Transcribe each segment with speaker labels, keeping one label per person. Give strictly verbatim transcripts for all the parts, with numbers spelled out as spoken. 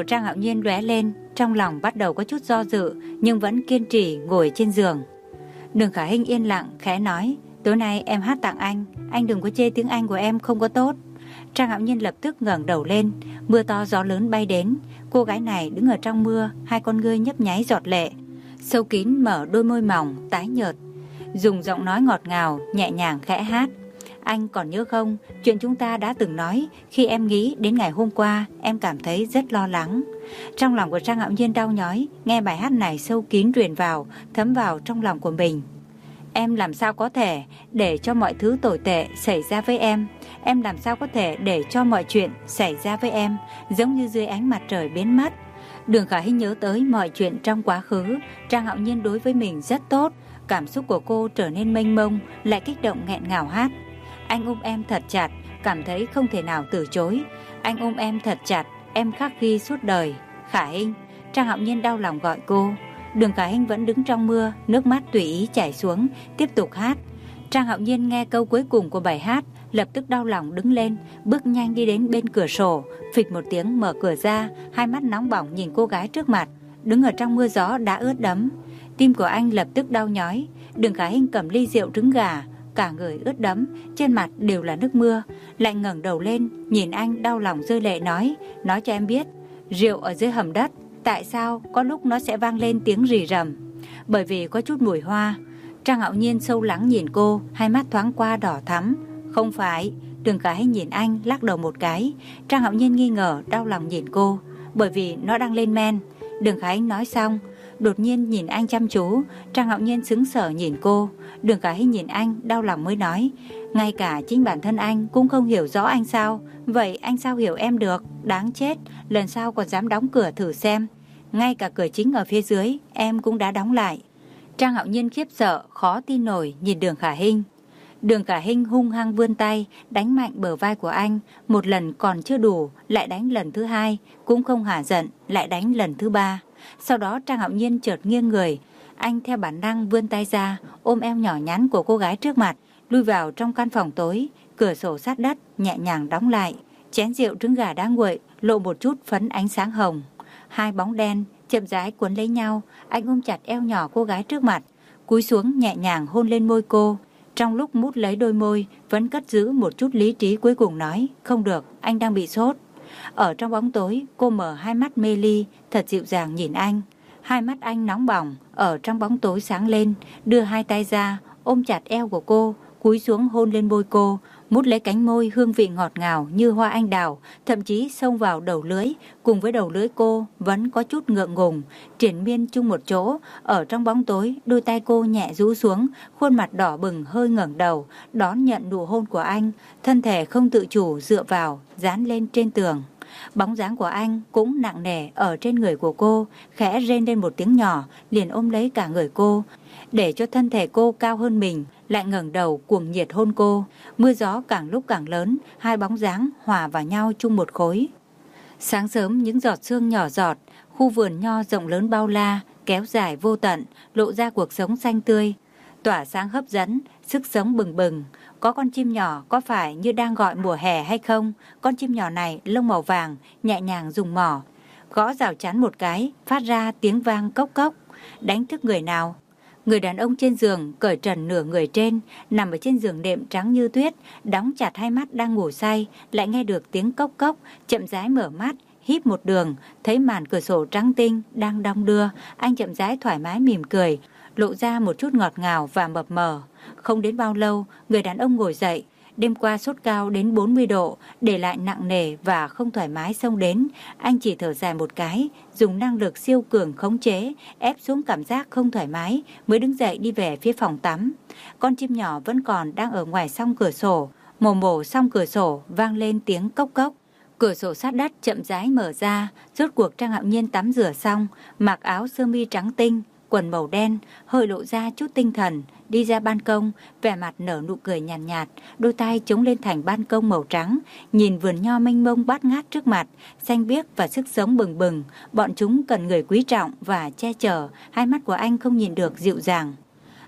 Speaker 1: Trang Hạo Nhiên lóe lên, trong lòng bắt đầu có chút do dự, nhưng vẫn kiên trì ngồi trên giường. Đường Khả Hinh yên lặng, khẽ nói, tối nay em hát tặng anh, anh đừng có chê tiếng Anh của em không có tốt. Trang Hạo Nhiên lập tức ngẩng đầu lên, mưa to gió lớn bay đến. Cô gái này đứng ở trong mưa, hai con ngươi nhấp nháy giọt lệ, sâu kín mở đôi môi mỏng, tái nhợt, dùng giọng nói ngọt ngào, nhẹ nhàng khẽ hát. Anh còn nhớ không, chuyện chúng ta đã từng nói, khi em nghĩ đến ngày hôm qua, em cảm thấy rất lo lắng. Trong lòng của Trang Hạo Nhiên đau nhói, nghe bài hát này sâu kín truyền vào, thấm vào trong lòng của mình. Em làm sao có thể để cho mọi thứ tồi tệ xảy ra với em? Em làm sao có thể để cho mọi chuyện xảy ra với em, giống như dưới ánh mặt trời biến mất? Đường Khả Hinh nhớ tới mọi chuyện trong quá khứ. Trang Hạo Nhiên đối với mình rất tốt. Cảm xúc của cô trở nên mênh mông, lại kích động nghẹn ngào hát. Anh ôm em thật chặt, cảm thấy không thể nào từ chối. Anh ôm em thật chặt, em khắc ghi suốt đời. Khả Hinh. Trang Hạo Nhiên đau lòng gọi cô. Đường Khả Hinh vẫn đứng trong mưa, nước mắt tùy ý chảy xuống, tiếp tục hát. Trang Hạo Nhiên nghe câu cuối cùng của bài hát, lập tức đau lòng đứng lên, bước nhanh đi đến bên cửa sổ, phịch một tiếng mở cửa ra, hai mắt nóng bỏng nhìn cô gái trước mặt, đứng ở trong mưa gió đã ướt đẫm. Tim của anh lập tức đau nhói. Đường Khả Hinh cầm ly rượu trứng gà, cả người ướt đẫm, trên mặt đều là nước mưa, lại ngẩng đầu lên, nhìn anh đau lòng rơi lệ nói, nói cho em biết, rượu ở dưới hầm đất, tại sao có lúc nó sẽ vang lên tiếng rì rầm? Bởi vì có chút mùi hoa. Trang Hạo Nhiên sâu lắng nhìn cô, hai mắt thoáng qua đỏ thắm. Không phải. Đường Khả Hinh nhìn anh, lắc đầu một cái. Trang Hạo Nhiên nghi ngờ, đau lòng nhìn cô, bởi vì nó đang lên men. Đường Khả Hinh nói xong, đột nhiên nhìn anh chăm chú. Trang Hạo Nhiên sững sờ nhìn cô. Đường Khả Hinh nhìn anh, đau lòng mới nói, ngay cả chính bản thân anh cũng không hiểu rõ anh sao? Vậy anh sao hiểu em được? Đáng chết, lần sau còn dám đóng cửa thử xem. Ngay cả cửa chính ở phía dưới em cũng đã đóng lại. Trang Hạo Nhiên khiếp sợ, khó tin nổi nhìn Đường Khả Hinh. Đường Khả Hinh hung hăng vươn tay, đánh mạnh bờ vai của anh. Một lần còn chưa đủ, lại đánh lần thứ hai, cũng không hả giận, lại đánh lần thứ ba. Sau đó Trang Hạo Nhiên chợt nghiêng người, anh theo bản năng vươn tay ra, ôm eo nhỏ nhắn của cô gái trước mặt, lui vào trong căn phòng tối. Cửa sổ sát đất nhẹ nhàng đóng lại, chén rượu trứng gà đã nguội, lộ một chút phấn ánh sáng hồng. Hai bóng đen chậm rãi cuốn lấy nhau, anh ôm chặt eo nhỏ cô gái trước mặt, cúi xuống nhẹ nhàng hôn lên môi cô. Trong lúc mút lấy đôi môi, vẫn cất giữ một chút lý trí, cuối cùng nói, không được, anh đang bị sốt. Ở trong bóng tối, cô mở hai mắt mê ly, thật dịu dàng nhìn anh. Hai mắt anh nóng bỏng, ở trong bóng tối sáng lên, đưa hai tay ra, ôm chặt eo của cô, cúi xuống hôn lên môi cô, mút lấy cánh môi hương vị ngọt ngào như hoa anh đào, thậm chí xông vào đầu lưỡi, cùng với đầu lưỡi cô vẫn có chút ngượng ngùng, triền miên chung một chỗ. Ở trong bóng tối, đôi tay cô nhẹ rũ xuống, khuôn mặt đỏ bừng hơi ngẩng đầu, đón nhận nụ hôn của anh, thân thể không tự chủ dựa vào, dán lên trên tường. Bóng dáng của anh cũng nặng nề ở trên người của cô, khẽ rên lên một tiếng nhỏ, liền ôm lấy cả người cô, để cho thân thể cô cao hơn mình, lại ngẩng đầu cuồng nhiệt hôn cô. Mưa gió càng lúc càng lớn, hai bóng dáng hòa vào nhau chung một khối. Sáng sớm những giọt sương nhỏ giọt, khu vườn nho rộng lớn bao la, kéo dài vô tận, lộ ra cuộc sống xanh tươi, tỏa sáng hấp dẫn, sức sống bừng bừng. Có con chim nhỏ có phải như đang gọi mùa hè hay không? Con chim nhỏ này lông màu vàng, nhẹ nhàng dùng mỏ gõ rào chắn một cái, phát ra tiếng vang cốc cốc. Đánh thức người nào? Người đàn ông trên giường cởi trần nửa người trên, nằm ở trên giường đệm trắng như tuyết, đóng chặt hai mắt đang ngủ say, lại nghe được tiếng cốc cốc, chậm rãi mở mắt, híp một đường, thấy màn cửa sổ trắng tinh đang đong đưa, anh chậm rãi thoải mái mỉm cười, lộ ra một chút ngọt ngào và mập mờ. Không đến bao lâu, người đàn ông ngồi dậy. Đêm qua sốt cao đến bốn mươi độ, để lại nặng nề và không thoải mái xông đến. Anh chỉ thở dài một cái, dùng năng lực siêu cường khống chế, ép xuống cảm giác không thoải mái, mới đứng dậy đi về phía phòng tắm. Con chim nhỏ vẫn còn đang ở ngoài song cửa sổ. Mồ mồ song cửa sổ vang lên tiếng cốc cốc. Cửa sổ sát đất chậm rãi mở ra. Rốt cuộc Trang Hạo Nhiên tắm rửa xong, mặc áo sơ mi trắng tinh, quần màu đen, hơi lộ ra chút tinh thần, đi ra ban công, vẻ mặt nở nụ cười nhàn nhạt, nhạt, đôi tay chống lên thành ban công màu trắng, nhìn vườn nho mênh mông bát ngát trước mặt, xanh biếc và sức sống bừng bừng. Bọn chúng cần người quý trọng và che chở. Hai mắt của anh không nhìn được dịu dàng.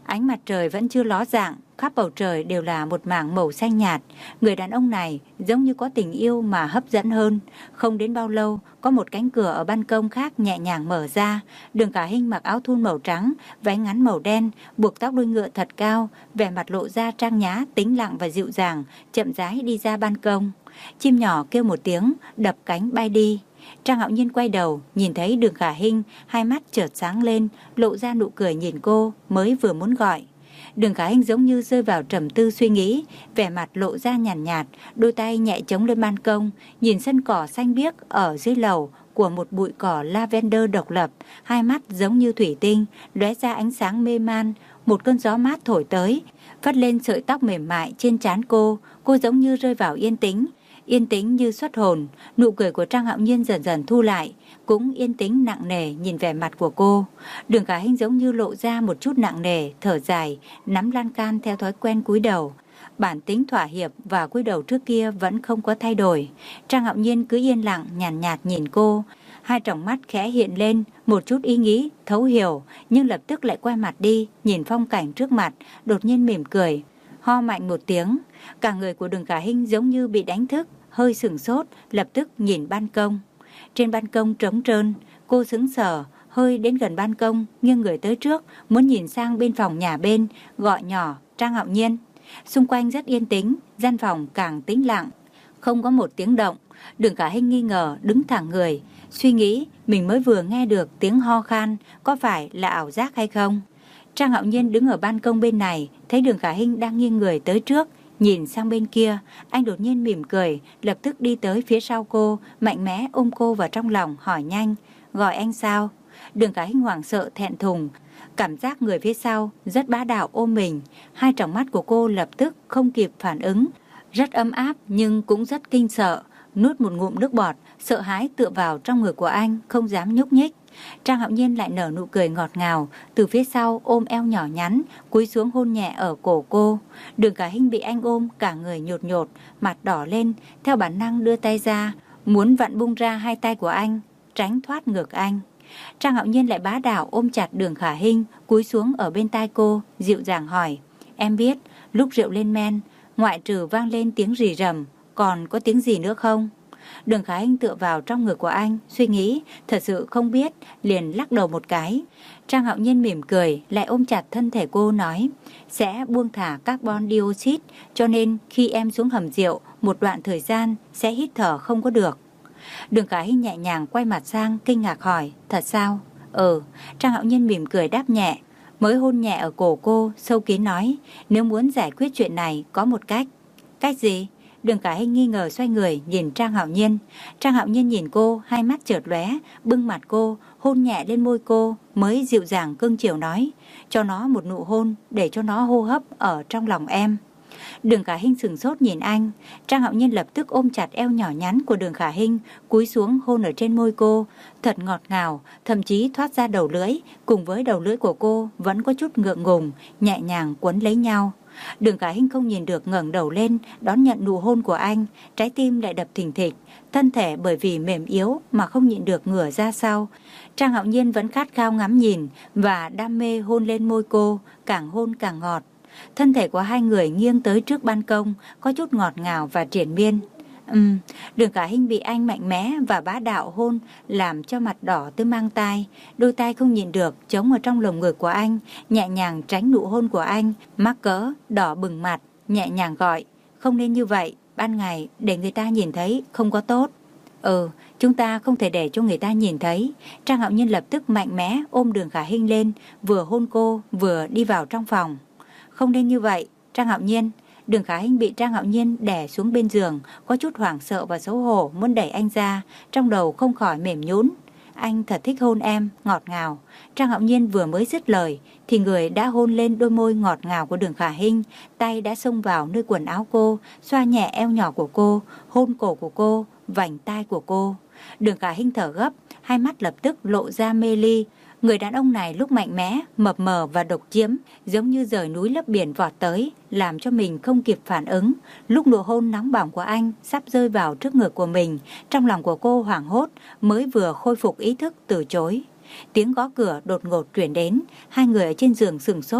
Speaker 1: Ánh mặt trời vẫn chưa ló dạng, khắp bầu trời đều là một mảng màu xanh nhạt. Người đàn ông này giống như có tình yêu mà hấp dẫn hơn. Không đến bao lâu, có một cánh cửa ở ban công khác nhẹ nhàng mở ra. Đường Khả Hinh mặc áo thun màu trắng, váy ngắn màu đen, buộc tóc đuôi ngựa thật cao, vẻ mặt lộ ra trang nhã, tĩnh lặng và dịu dàng, chậm rãi đi ra ban công. Chim nhỏ kêu một tiếng, đập cánh bay đi. Trang Hạo Nhiên quay đầu, nhìn thấy Đường Khả Hinh, hai mắt chợt sáng lên, lộ ra nụ cười nhìn cô, mới vừa muốn gọi. Đường Khả Hinh giống như rơi vào trầm tư suy nghĩ, vẻ mặt lộ ra nhàn nhạt, nhạt, đôi tay nhẹ chống lên ban công, nhìn sân cỏ xanh biếc ở dưới lầu của một bụi cỏ lavender độc lập, hai mắt giống như thủy tinh, lóe ra ánh sáng mê man. Một cơn gió mát thổi tới, phất lên sợi tóc mềm mại trên trán cô, cô giống như rơi vào yên tĩnh. Yên tĩnh như xuất hồn, nụ cười của Trang Hạo Nhiên dần dần thu lại, cũng yên tĩnh nặng nề nhìn vẻ mặt của cô. Đường Khả Hinh giống như lộ ra một chút nặng nề, thở dài, nắm lan can theo thói quen cúi đầu. Bản tính thỏa hiệp và cúi đầu trước kia vẫn không có thay đổi. Trang Hạo Nhiên cứ yên lặng nhàn nhạt, nhạt nhìn cô, hai tròng mắt khẽ hiện lên một chút ý nghĩ thấu hiểu, nhưng lập tức lại quay mặt đi, nhìn phong cảnh trước mặt, đột nhiên mỉm cười, ho mạnh một tiếng. Cả người của Đường Khả Hinh giống như bị đánh thức, hơi sửng sốt, lập tức nhìn ban công. Trên ban công trống trơn, cô sững sờ, hơi đến gần ban công, nghiêng người tới trước, muốn nhìn sang bên phòng nhà bên, gọi nhỏ Trang Hạo Nhiên. Xung quanh rất yên tĩnh, gian phòng càng tĩnh lặng, không có một tiếng động. Đường Khả Hinh nghi ngờ đứng thẳng người, suy nghĩ mình mới vừa nghe được tiếng ho khan, có phải là ảo giác hay không? Trang Hạo Nhiên đứng ở ban công bên này, thấy Đường Khả Hinh đang nghiêng người tới trước, nhìn sang bên kia, anh đột nhiên mỉm cười, lập tức đi tới phía sau cô, mạnh mẽ ôm cô vào trong lòng, hỏi nhanh, gọi anh sao? Đường Khả Hinh hoảng sợ thẹn thùng, cảm giác người phía sau rất bá đạo ôm mình, hai tròng mắt của cô lập tức không kịp phản ứng, rất ấm áp nhưng cũng rất kinh sợ, nuốt một ngụm nước bọt, sợ hãi tựa vào trong người của anh, không dám nhúc nhích. Trang Hạo Nhiên lại nở nụ cười ngọt ngào, từ phía sau ôm eo nhỏ nhắn, cúi xuống hôn nhẹ ở cổ cô. Đường Khả Hinh bị anh ôm, cả người nhột nhột, mặt đỏ lên, theo bản năng đưa tay ra, muốn vặn bung ra hai tay của anh, tránh thoát ngược anh. Trang Hạo Nhiên lại bá đạo ôm chặt Đường Khả Hinh, cúi xuống ở bên tai cô, dịu dàng hỏi, em biết, lúc rượu lên men, ngoại trừ vang lên tiếng rì rầm, còn có tiếng gì nữa không? Đường Khả Hinh tựa vào trong ngực của anh, suy nghĩ, thật sự không biết, liền lắc đầu một cái. Trang Hạo Nhiên mỉm cười, lại ôm chặt thân thể cô nói, sẽ buông thả carbon dioxide, cho nên khi em xuống hầm rượu, một đoạn thời gian sẽ hít thở không có được. Đường Khả Hinh nhẹ nhàng quay mặt sang, kinh ngạc hỏi, thật sao? Ừ, Trang Hạo Nhiên mỉm cười đáp nhẹ, mới hôn nhẹ ở cổ cô, sâu kín nói, nếu muốn giải quyết chuyện này có một cách. Cách gì? Đường Khả Hinh nghi ngờ xoay người nhìn Trang Hạo Nhiên. Trang Hạo Nhiên nhìn cô, hai mắt chợt lóe, bưng mặt cô, hôn nhẹ lên môi cô, mới dịu dàng cưng chiều nói, cho nó một nụ hôn để cho nó hô hấp ở trong lòng em. Đường Khả Hinh sừng sốt nhìn anh. Trang Hạo Nhiên lập tức ôm chặt eo nhỏ nhắn của Đường Khả Hinh, cúi xuống hôn ở trên môi cô, thật ngọt ngào, thậm chí thoát ra đầu lưỡi, cùng với đầu lưỡi của cô vẫn có chút ngượng ngùng, nhẹ nhàng quấn lấy nhau. Đường Khả Hinh không nhìn được ngẩng đầu lên đón nhận nụ hôn của anh, trái tim lại đập thình thịch, thân thể bởi vì mềm yếu mà không nhịn được ngửa ra sau. Trang Hạo Nhiên vẫn khát khao ngắm nhìn và đam mê hôn lên môi cô, càng hôn càng ngọt. Thân thể của hai người nghiêng tới trước ban công, có chút ngọt ngào và triền miên. Ừm, Đường Khả Hinh bị anh mạnh mẽ và bá đạo hôn làm cho mặt đỏ tới mang tai, đôi tay không nhịn được chống ở trong lồng ngực của anh, nhẹ nhàng tránh nụ hôn của anh, mắc cỡ đỏ bừng mặt, nhẹ nhàng gọi, không nên như vậy, ban ngày để người ta nhìn thấy không có tốt. Ừ, chúng ta không thể để cho người ta nhìn thấy. Trang Hạo Nhiên lập tức mạnh mẽ ôm Đường Khả Hinh lên, vừa hôn cô vừa đi vào trong phòng. Không nên như vậy, Trang Hạo Nhiên. Đường Khả Hinh bị Trang Hạo Nhiên đè xuống bên giường, có chút hoảng sợ và xấu hổ, muốn đẩy anh ra, trong đầu không khỏi mềm nhũn. Anh thật thích hôn em, ngọt ngào. Trang Hạo Nhiên vừa mới dứt lời, thì người đã hôn lên đôi môi ngọt ngào của Đường Khả Hinh, tay đã xông vào nơi quần áo cô, xoa nhẹ eo nhỏ của cô, hôn cổ của cô, vành tai của cô. Đường Khả Hinh thở gấp, hai mắt lập tức lộ ra mê ly. Người đàn ông này lúc mạnh mẽ, mập mờ và độc chiếm, giống như rời núi lấp biển vọt tới, làm cho mình không kịp phản ứng. Lúc nụ hôn nóng bỏng của anh sắp rơi vào trước ngực của mình, trong lòng của cô hoảng hốt, mới vừa khôi phục ý thức từ chối. Tiếng gõ cửa đột ngột truyền đến, hai người ở trên giường sửng sốt.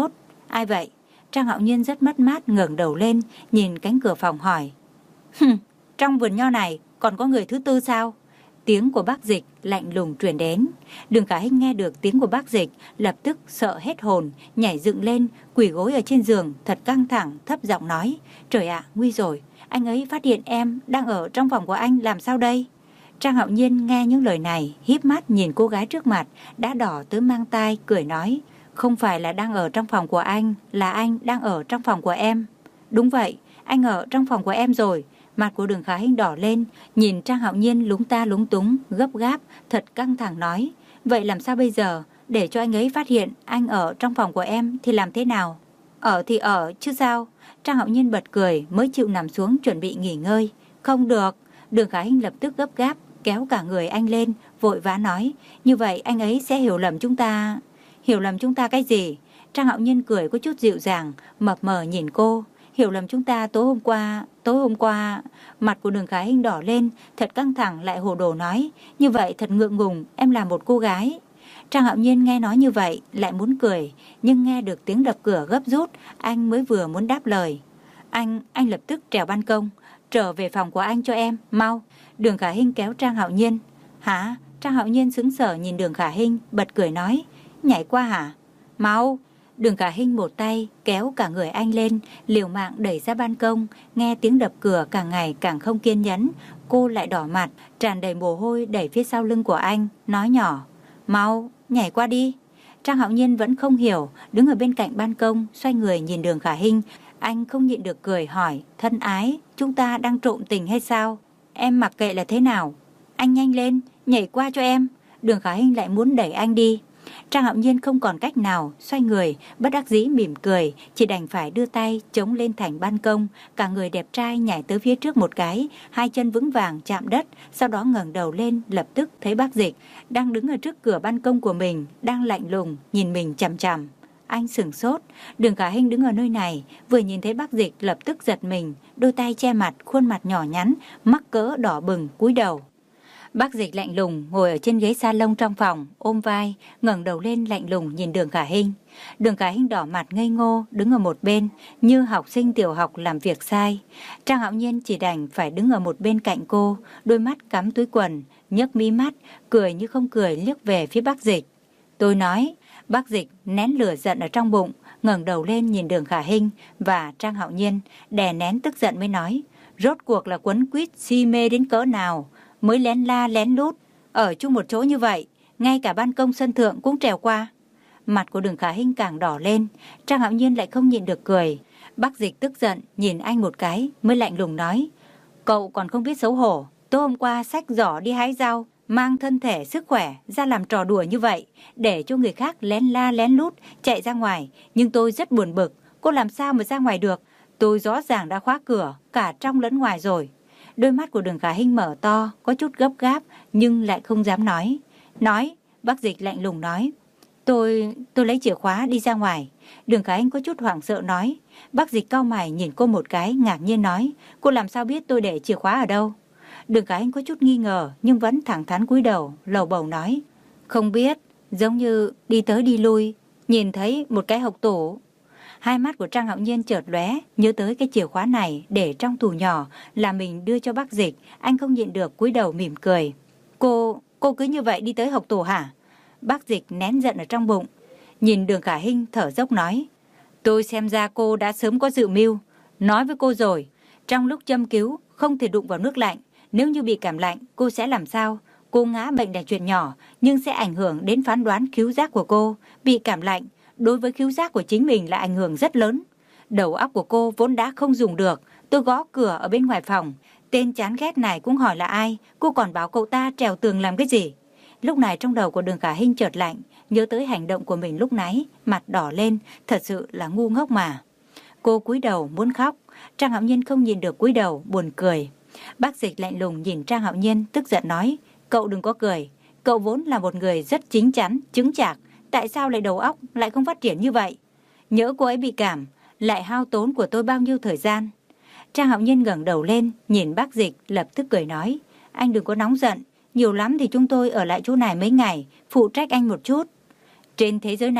Speaker 1: Ai vậy? Trang Hạo Nhiên rất mất mát ngẩng đầu lên, nhìn cánh cửa phòng hỏi. Hừm, trong vườn nho này còn có người thứ tư sao? Tiếng của bác Dịch lạnh lùng truyền đến. Đường Khả Hinh nghe được tiếng của bác Dịch, lập tức sợ hết hồn, nhảy dựng lên, quỳ gối ở trên giường, thật căng thẳng, thấp giọng nói. Trời ạ, nguy rồi, anh ấy phát hiện em đang ở trong phòng của anh, làm sao đây? Trang Hạo Nhiên nghe những lời này, híp mắt nhìn cô gái trước mặt, đã đỏ tới mang tai, cười nói. Không phải là đang ở trong phòng của anh, là anh đang ở trong phòng của em. Đúng vậy, anh ở trong phòng của em rồi. Mặt của Đường Khả Hinh đỏ lên, nhìn Trang Hạo Nhiên lúng ta lúng túng, gấp gáp, thật căng thẳng nói. Vậy làm sao bây giờ? Để cho anh ấy phát hiện anh ở trong phòng của em thì làm thế nào? Ở thì ở, chứ sao? Trang Hạo Nhiên bật cười, mới chịu nằm xuống chuẩn bị nghỉ ngơi. Không được. Đường Khả Hinh lập tức gấp gáp, kéo cả người anh lên, vội vã nói. Như vậy anh ấy sẽ hiểu lầm chúng ta. Hiểu lầm chúng ta cái gì? Trang Hạo Nhiên cười có chút dịu dàng, mập mờ nhìn cô. Hiểu lầm chúng ta tối hôm qua, tối hôm qua. Mặt của Đường Khả Hinh đỏ lên, thật căng thẳng lại hồ đồ nói. Như vậy thật ngượng ngùng, em là một cô gái. Trang Hạo Nhiên nghe nói như vậy, lại muốn cười, nhưng nghe được tiếng đập cửa gấp rút, anh mới vừa muốn đáp lời. Anh, anh lập tức trèo ban công, trở về phòng của anh cho em, mau. Đường Khả Hinh kéo Trang Hạo Nhiên. Hả? Trang Hạo Nhiên sững sờ nhìn Đường Khả Hinh, bật cười nói. Nhảy qua hả? Mau! Đường Khả Hinh một tay kéo cả người anh lên, liều mạng đẩy ra ban công. Nghe tiếng đập cửa càng ngày càng không kiên nhẫn, cô lại đỏ mặt, tràn đầy mồ hôi đẩy phía sau lưng của anh, nói nhỏ. Mau, nhảy qua đi. Trang Hạo Nhiên vẫn không hiểu, đứng ở bên cạnh ban công, xoay người nhìn Đường Khả Hinh. Anh không nhịn được cười hỏi, thân ái, chúng ta đang trộm tình hay sao? Em mặc kệ là thế nào? Anh nhanh lên, nhảy qua cho em. Đường Khả Hinh lại muốn đẩy anh đi. Trang Hạo Nhiên không còn cách nào, xoay người, bất đắc dĩ mỉm cười, chỉ đành phải đưa tay chống lên thành ban công, cả người đẹp trai nhảy tới phía trước một cái, hai chân vững vàng chạm đất, sau đó ngẩng đầu lên, lập tức thấy bác Dịch đang đứng ở trước cửa ban công của mình, đang lạnh lùng nhìn mình chằm chằm. Anh sửng sốt, Đường Khả Hinh đứng ở nơi này, vừa nhìn thấy bác Dịch lập tức giật mình, đôi tay che mặt, khuôn mặt nhỏ nhắn, mắc cỡ đỏ bừng, cúi đầu. Bác Dịch lạnh lùng ngồi ở trên ghế salon trong phòng, ôm vai, ngẩng đầu lên lạnh lùng nhìn Đường Khả Hinh. Đường Khả Hinh đỏ mặt ngây ngô đứng ở một bên, như học sinh tiểu học làm việc sai. Trang Hạo Nhiên chỉ đành phải đứng ở một bên cạnh cô, đôi mắt cắm túi quần, nhấc mí mắt, cười như không cười liếc về phía bác Dịch. Tôi nói. Bác Dịch nén lửa giận ở trong bụng, ngẩng đầu lên nhìn Đường Khả Hinh và Trang Hạo Nhiên, đè nén tức giận mới nói. Rốt cuộc là quấn quýt si mê đến cỡ nào mới lén la lén lút ở chung một chỗ như vậy, ngay cả ban công sân thượng cũng trèo qua. Mặt của Đường Khả Hinh càng đỏ lên, Trang Hạo Nhiên lại không nhịn được cười. Bác Dịch tức giận nhìn anh một cái mới lạnh lùng nói. Cậu còn không biết xấu hổ, tối hôm qua xách giỏ đi hái rau, mang thân thể sức khỏe ra làm trò đùa như vậy, để cho người khác lén la lén lút chạy ra ngoài, nhưng tôi rất buồn bực, cô làm sao mà ra ngoài được? Tôi rõ ràng đã khóa cửa cả trong lẫn ngoài rồi. Đôi mắt của Đường Khả Hinh mở to, có chút gấp gáp, nhưng lại không dám nói. Nói, bác Dịch lạnh lùng nói. Tôi, tôi lấy chìa khóa đi ra ngoài. Đường Khả Hinh có chút hoảng sợ nói. Bác Dịch cau mày nhìn cô một cái, ngạc nhiên nói. Cô làm sao biết tôi để chìa khóa ở đâu? Đường Khả Hinh có chút nghi ngờ, nhưng vẫn thẳng thắn cúi đầu, lầu bầu nói. Không biết, giống như đi tới đi lui, nhìn thấy một cái hộc tủ. Hai mắt của Trang Hạo Nhiên chợt lóe, nhớ tới cái chìa khóa này để trong tủ nhỏ là mình đưa cho bác Dịch, anh không nhịn được cúi đầu mỉm cười. Cô, cô cứ như vậy đi tới hộc tủ hả? Bác Dịch nén giận ở trong bụng, nhìn Đường Khả Hinh thở dốc nói. Tôi xem ra cô đã sớm có dự mưu, nói với cô rồi, trong lúc châm cứu không thể đụng vào nước lạnh, nếu như bị cảm lạnh cô sẽ làm sao? Cô ngã bệnh là chuyện nhỏ, nhưng sẽ ảnh hưởng đến phán đoán khứu giác của cô, bị cảm lạnh. Đối với khứu giác của chính mình là ảnh hưởng rất lớn. Đầu óc của cô vốn đã không dùng được. Tôi gõ cửa ở bên ngoài phòng. Tên chán ghét này cũng hỏi là ai. Cô còn bảo cậu ta trèo tường làm cái gì? Lúc này trong đầu của Đường Khả Hinh chợt lạnh. Nhớ tới hành động của mình lúc nãy, mặt đỏ lên. Thật sự là ngu ngốc mà. Cô cúi đầu muốn khóc. Trang Hạo Nhiên không nhìn được cúi đầu, buồn cười. Bác Dịch lạnh lùng nhìn Trang Hạo Nhiên, tức giận nói. Cậu đừng có cười. Cậu vốn là một người rất chính chắn, chứng chạc. Tại sao lại đầu óc lại không phát triển như vậy? Nhỡ cô ấy bị cảm, lại hao tốn của tôi bao nhiêu thời gian? Trang Hạo Nhiên ngẩng đầu lên, nhìn bác Dịch, lập tức cười nói. Anh đừng có nóng giận, nhiều lắm thì chúng tôi ở lại chỗ này mấy ngày, phụ trách anh một chút. Trên thế giới này,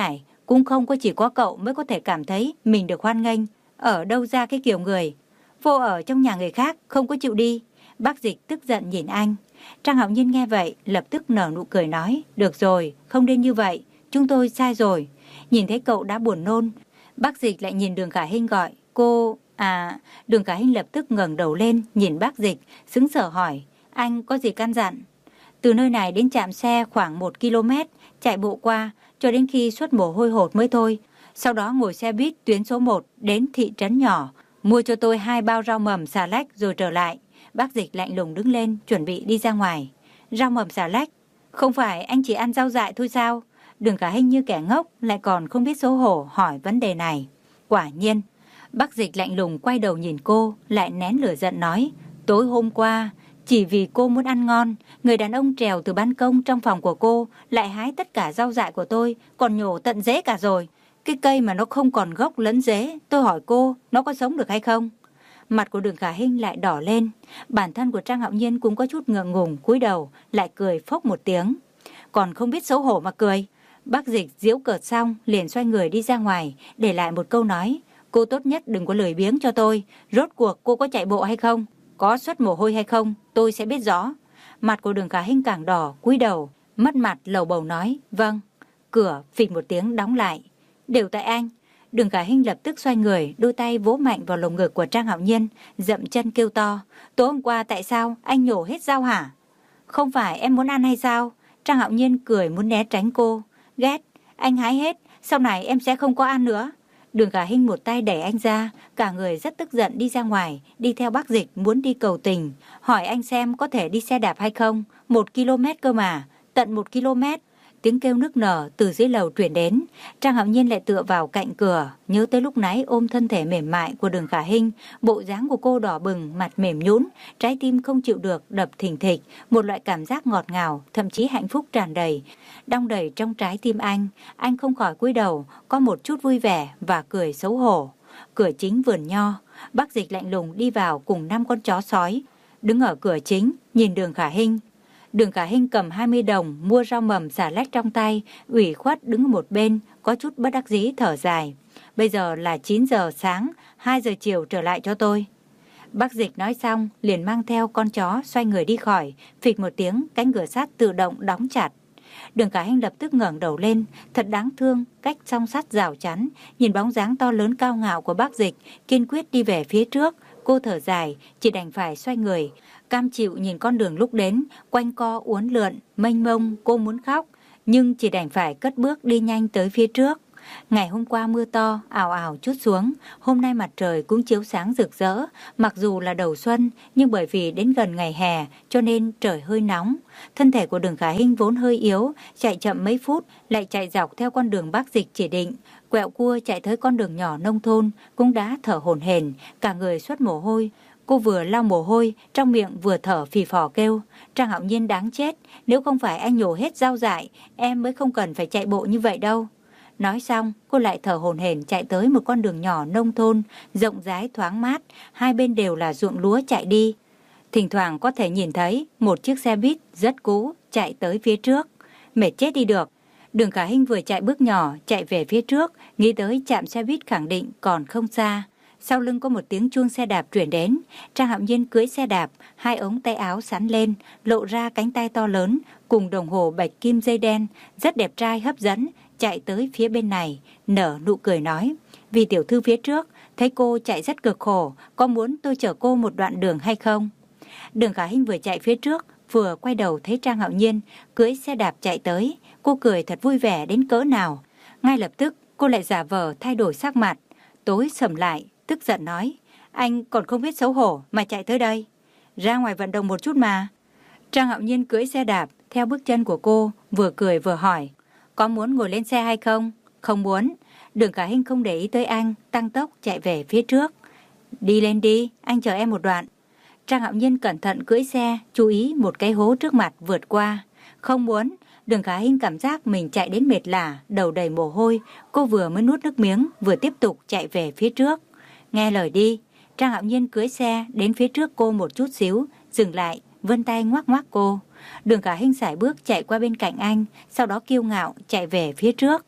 Speaker 1: cũng không có chỉ có cậu mới có thể cảm thấy mình được hoan nghênh. Ở đâu ra cái kiểu người vô ở trong nhà người khác không có chịu đi. Bác Dịch tức giận nhìn anh. Trang Hạo Nhiên nghe vậy lập tức nở nụ cười nói, được rồi, không nên như vậy, chúng tôi sai rồi. Nhìn thấy cậu đã buồn nôn, bác Dịch lại nhìn Đường Khả Hinh gọi, cô, à, Đường Khả Hinh lập tức ngẩng đầu lên nhìn bác Dịch, sững sờ hỏi, anh có gì căn dặn? Từ nơi này đến trạm xe khoảng một ki lô mét, chạy bộ qua cho đến khi xuất mồ hôi hột mới thôi. Sau đó ngồi xe buýt tuyến số một đến thị trấn nhỏ, mua cho tôi hai bao rau mầm xà lách rồi trở lại. Bác Dịch lạnh lùng đứng lên chuẩn bị đi ra ngoài. Rau mầm xà lách? Không phải anh chỉ ăn rau dại thôi sao? Đường Khả Hinh như kẻ ngốc lại còn không biết xấu hổ hỏi vấn đề này. Quả nhiên, bác Dịch lạnh lùng quay đầu nhìn cô, lại nén lửa giận nói, tối hôm qua, chỉ vì cô muốn ăn ngon, người đàn ông trèo từ ban công trong phòng của cô lại hái tất cả rau dại của tôi, còn nhổ tận rễ cả rồi. Cái cây mà nó không còn gốc lẫn rễ, tôi hỏi cô, nó có sống được hay không? Mặt của Đường Khả Hinh lại đỏ lên, bản thân của Trang Hạo Nhiên cũng có chút ngượng ngùng, cúi đầu, lại cười phốc một tiếng. Còn không biết xấu hổ mà cười. Bác Dịch giễu cợt xong, liền xoay người đi ra ngoài, để lại một câu nói, cô tốt nhất đừng có lười biếng cho tôi, rốt cuộc cô có chạy bộ hay không? Có xuất mồ hôi hay không, tôi sẽ biết rõ. Mặt của Đường Khả Hinh càng đỏ, cúi đầu, mất mặt lầu bầu nói, vâng. Cửa phịch một tiếng đóng lại. Đều tại anh. Đường Khả Hinh lập tức xoay người, đôi tay vỗ mạnh vào lồng ngực của Trang Hạo Nhiên, dậm chân kêu to, tối hôm qua tại sao anh nhổ hết rau hả? Không phải em muốn ăn hay sao? Trang Hạo Nhiên cười muốn né tránh cô. Ghét, anh hái hết, sau này em sẽ không có ăn nữa. Đường Khả Hinh một tay đẩy anh ra, cả người rất tức giận đi ra ngoài, đi theo bác Dịch muốn đi cầu tình, hỏi anh xem có thể đi xe đạp hay không, một ki lô mét cơ mà, tận một ki lô mét. Tiếng kêu nức nở từ dưới lầu truyền đến, Trang Hạo Nhiên lại tựa vào cạnh cửa, nhớ tới lúc nãy ôm thân thể mềm mại của Đường Khả Hinh, bộ dáng của cô đỏ bừng, mặt mềm nhũn, trái tim không chịu được đập thình thịch, một loại cảm giác ngọt ngào, thậm chí hạnh phúc tràn đầy, đong đầy trong trái tim anh. Anh không khỏi cúi đầu, có một chút vui vẻ và cười xấu hổ. Cửa chính vườn nho, bác Dịch lạnh lùng đi vào cùng năm con chó sói, đứng ở cửa chính nhìn Đường Khả Hinh. Đường Khả Hinh cầm hai mươi đồng mua rau mầm xà lách trong tay, ủy khuất đứng ở một bên, có chút bất đắc dĩ thở dài. Bây giờ là chín giờ sáng, hai giờ chiều trở lại cho tôi. Bác Dịch nói xong, liền mang theo con chó xoay người đi khỏi, phịch một tiếng, cánh cửa sắt tự động đóng chặt. Đường Khả Hinh lập tức ngẩng đầu lên, thật đáng thương, cách song sắt rào chắn, nhìn bóng dáng to lớn cao ngạo của bác Dịch, kiên quyết đi về phía trước. Cô thở dài, chỉ đành phải xoay người, cam chịu nhìn con đường lúc đến, quanh co uốn lượn, mênh mông, cô muốn khóc, nhưng chỉ đành phải cất bước đi nhanh tới phía trước. Ngày hôm qua mưa to, ào ào trút xuống, hôm nay mặt trời cũng chiếu sáng rực rỡ, mặc dù là đầu xuân, nhưng bởi vì đến gần ngày hè, cho nên trời hơi nóng. Thân thể của Đường Khả Hinh vốn hơi yếu, chạy chậm mấy phút, lại chạy dọc theo con đường bác Dịch chỉ định, quẹo cua chạy tới con đường nhỏ nông thôn, cũng đã thở hổn hển, cả người xuất mồ hôi. Cô vừa lau mồ hôi, trong miệng vừa thở phì phò kêu, Trang Hạo Nhiên đáng chết, nếu không phải anh nhổ hết rau dại, em mới không cần phải chạy bộ như vậy đâu. Nói xong, cô lại thở hổn hển chạy tới một con đường nhỏ nông thôn, rộng rãi thoáng mát, hai bên đều là ruộng lúa chạy đi. Thỉnh thoảng có thể nhìn thấy một chiếc xe buýt rất cũ chạy tới phía trước. Mệt chết đi được. Đường Khả Hinh vừa chạy bước nhỏ, chạy về phía trước, nghĩ tới trạm xe buýt khẳng định còn không xa. Sau lưng có một tiếng chuông xe đạp truyền đến, Trang Hạo Nhiên cưỡi xe đạp, hai ống tay áo sắn lên, lộ ra cánh tay to lớn, cùng đồng hồ bạch kim dây đen, rất đẹp trai hấp dẫn, chạy tới phía bên này, nở nụ cười nói, vì tiểu thư phía trước, thấy cô chạy rất cực khổ, có muốn tôi chở cô một đoạn đường hay không? Đường Khả Hinh vừa chạy phía trước, vừa quay đầu thấy Trang Hạo Nhiên cưỡi xe đạp chạy tới, cô cười thật vui vẻ đến cỡ nào. Ngay lập tức, cô lại giả vờ thay đổi sắc mặt, tối sầm lại, tức giận nói, anh còn không biết xấu hổ mà chạy tới đây. Ra ngoài vận động một chút mà. Trang Hạo Nhiên cưỡi xe đạp, theo bước chân của cô, vừa cười vừa hỏi, có muốn ngồi lên xe hay không? Không muốn. Đường Khả Hinh không để ý tới anh, tăng tốc chạy về phía trước. Đi lên đi, anh chờ em một đoạn. Trang Hạo Nhiên cẩn thận cưỡi xe, chú ý một cái hố trước mặt vượt qua. Không muốn. Đường Khả Hinh cảm giác mình chạy đến mệt lả, đầu đầy mồ hôi. Cô vừa mới nuốt nước miếng, vừa tiếp tục chạy về phía trước. Nghe lời đi. Trang Hạo Nhiên cưỡi xe đến phía trước cô một chút xíu, dừng lại, vươn tay ngoắc ngoắc cô. Đường Khả Hinh sải bước chạy qua bên cạnh anh, sau đó kiêu ngạo chạy về phía trước.